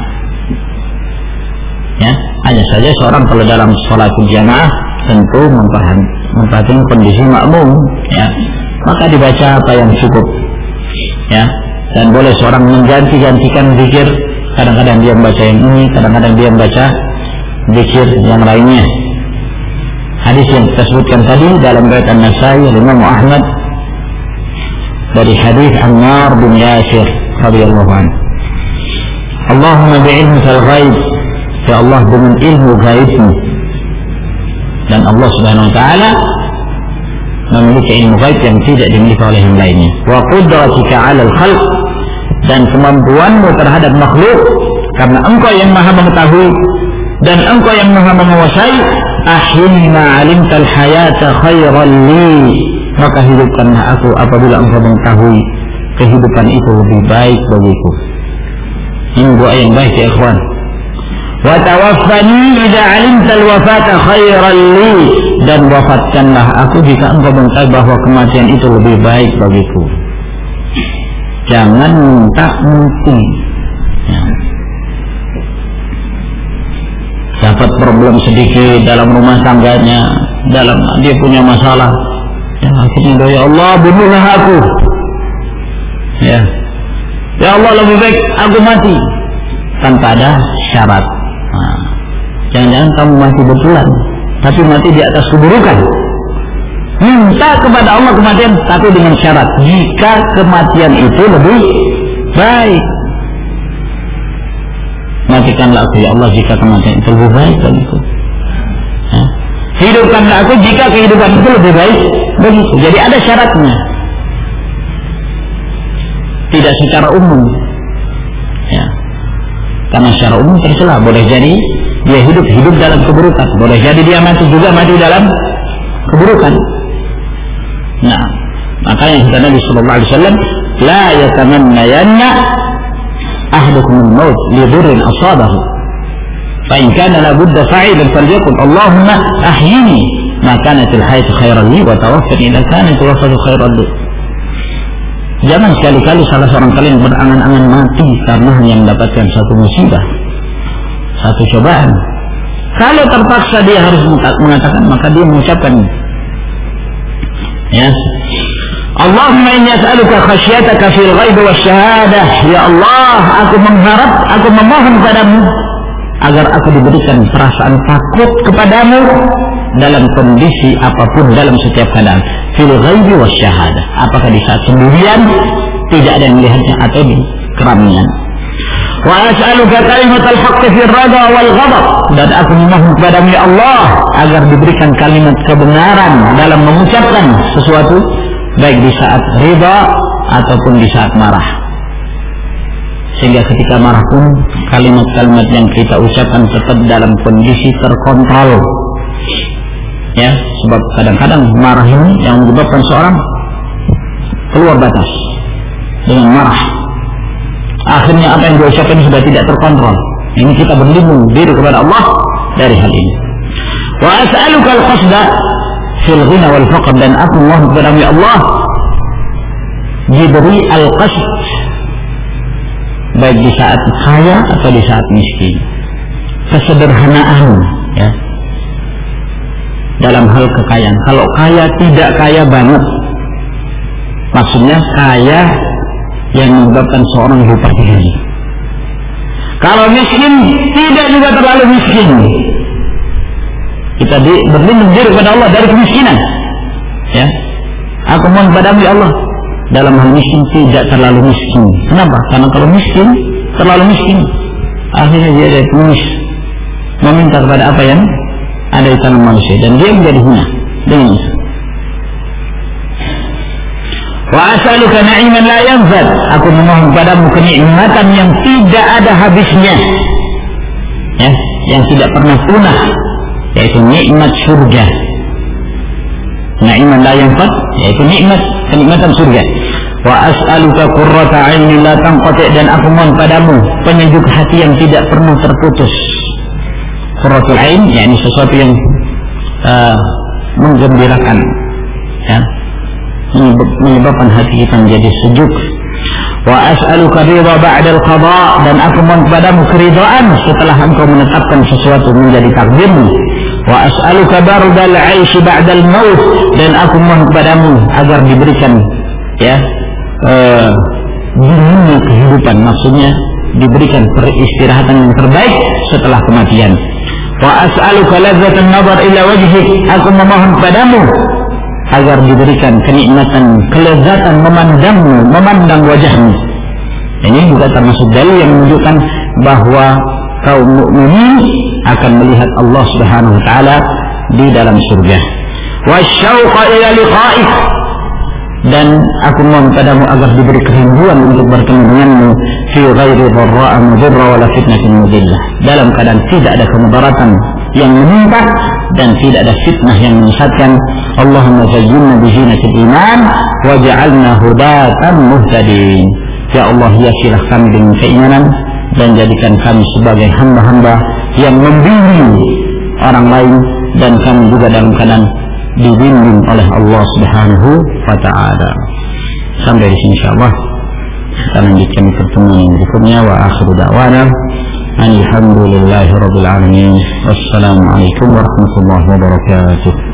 ya, hanya saja seorang kalau dalam sholat jamaah tentu memperhatikan kondisi makmum, ya, maka dibaca apa yang cukup, ya. Dan boleh seorang mengganti-gantikan zikir. Kadang-kadang dia membaca yang ini, kadang-kadang dia membaca zikir yang lainnya. Hadis yang kita sebutkan tadi dalam riwayat An-Nasai, Imam Ahmad dari hadis Ammar bin Yasir radhiyallahu anhu. Allahumma bi'ilmikal ghaib, ya Allah dengan ilmu gaibmu. Dan Allah Subhanahu wa taala memiliki ilmu gaib yang tidak dimiliki oleh yang lainnya. Wa qudratika 'alal khalq, dan kemampuanmu terhadap makhluk, karena engkau yang maha mengetahui dan engkau yang maha menguasai. Ahyina alimtal hayata khairan li, maka hidupkanlah aku apabila engkau mengetahui kehidupan itu lebih baik bagiku. Ini doa yang baik ya ikhwan. Wa tawaffani idza alimtal wafata khairan li, dan wafatkanlah aku jika engkau mengetahui bahwa kematian itu lebih baik bagiku. Jangan minta mati, ya. Dapat problem sedikit dalam rumah tangganya, dalam dia punya masalah, ya akhirnya doa, ya Allah bunuhlah aku, ya, ya Allah lebih baik aku mati, tanpa ada syarat. Nah, jangan-jangan kamu mati betulan, tapi mati di atas keburukan. Minta kepada Allah kematian, tapi dengan syarat jika kematian itu lebih baik. Matikanlah aku ya Allah jika kematian itu lebih baik bagiku. Ya. Hidupkanlah aku jika kehidupan itu lebih baik bagiku. Jadi ada syaratnya. Tidak secara umum. Ya. Karena secara umum tercela, boleh jadi dia hidup hidup dalam keburukan, boleh jadi dia mati juga mati dalam keburukan. Nah, makanya kata Nabi sallallahu alaihi wasallam, la yatamannayanna ahdukum al-maut li dhurrin asabahu. Fa in kana la budda fa'ilan falyakun Allahumma ahyini ma kanat al-hayatu khairan li wa tawaffani idza kanat al-wafatu khairan li. Jangan sekali-kali salah seorang kalian berangan-angan mati karena hanya mendapatkan satu musibah, satu cobaan. Kalau terpaksa dia harus mengatakan, maka dia mengucapkan, ya, Allahumma inni as'aluka khasyataka fil ghaib wasyahadah. Ya Allah, aku mengharap, aku memohon padamu agar aku diberikan perasaan takut kepadamu dalam kondisi apapun, dalam setiap keadaan. Fil ghaib wasyahadah, apakah di saat sendirian tidak ada yang melihatnya atau di keramaian. Wa as'aluka kalimatal haqqi fil rada wal ghadab, dan aku memohon kepadamu ya Allah agar diberikan kalimat kebenaran dalam mengucapkan sesuatu, baik di saat ridha ataupun di saat marah. Sehingga ketika marah pun kalimat-kalimat yang kita ucapkan tetap dalam kondisi terkontrol. Ya, sebab kadang-kadang marah ini yang menyebabkan seorang keluar batas dengan marah. Akhirnya apa yang diucapkan sudah tidak terkontrol. Ini kita berlindung diri kepada Allah dari hal ini. Wa as'aluka al-qasda fil ghina wal faqr, dan aku mohon kepada Allah diberi al-qasd baik di saat kaya atau di saat miskin. Kesederhanaan, ya, dalam hal kekayaan. Kalau kaya tidak kaya banget, maksudnya kaya yang menyebabkan seorang lupa diri. Kalau miskin tidak juga terlalu miskin. Kita di, berlindung diri kepada Allah dari kemiskinan. Ya, aku mohon padamu ya Allah dalam hal miskin tidak terlalu miskin. Kenapa? Karena kalau miskin terlalu miskin, akhirnya dia ada pengemis. meminta kepada apa yang ada di tangan manusia, dan dia menjadi hina dengan itu. Wa as'aluka na'iman la yanfad, aku memohon padamu kenikmatan yang tidak ada habisnya, ya, yang tidak pernah punah, yaitu nikmat surga. Na'iman la yanfad, yaitu nikmat kenikmatan surga. Wa as'aluka qurrata 'ainin la tanqati', dan aku mohon padamu penyejuk hati yang tidak pernah terputus. Qurratul 'ain, yakni sesuatu yang uh, menggembirakan, ya, menyebabkan hati kita menjadi sejuk. Wa as'aluka ridha ba'dal qada', dan aku mohon padamu keridhaan setelah engkau menetapkan sesuatu menjadi takdirmu. Wa as'aluka bardal 'aish ba'dal maut, dan aku mohon padamu agar diberikan, ya, uh, dinginnya kehidupan, maksudnya diberikan peristirahatan yang terbaik setelah kematian. Wa as'aluka ladzatan nazar ila wajhik, aku memohon padamu agar diberikan kenikmatan, kelezatan memandangmu, memandang wajahmu. Ini juga termasuk dalil yang menunjukkan bahwa kaum mukminin akan melihat Allah Subhanahu wa taala di dalam surga. Wasyauqa ila liqa'ik, dan aku mohon padamu agar diberi kerinduan untuk bertemu denganmu fi ghairi dharra'a mudhirra wala fitnatin mudillah, dalam keadaan tidak ada kemudaratan yang menimpa dan tidak ada fitnah yang menyesatkan. Allahumma zayyinna bi zinatil iman waj'alna hudatan muhtadin. Ya Allah, hiasilah kami dengan keimanan dan jadikan kami sebagai hamba-hamba yang membimbing orang lain, dan kami juga dalam keadaan dibimbing oleh Allah Subhanahu wa taala. Sampai di sini insyaallah. Kita lanjutkan pertemuan yang berikutnya. Wa akhiru da'wana alhamdulillahi rabbil alamin. Wassalamu alaikum warahmatullahi wabarakatuh.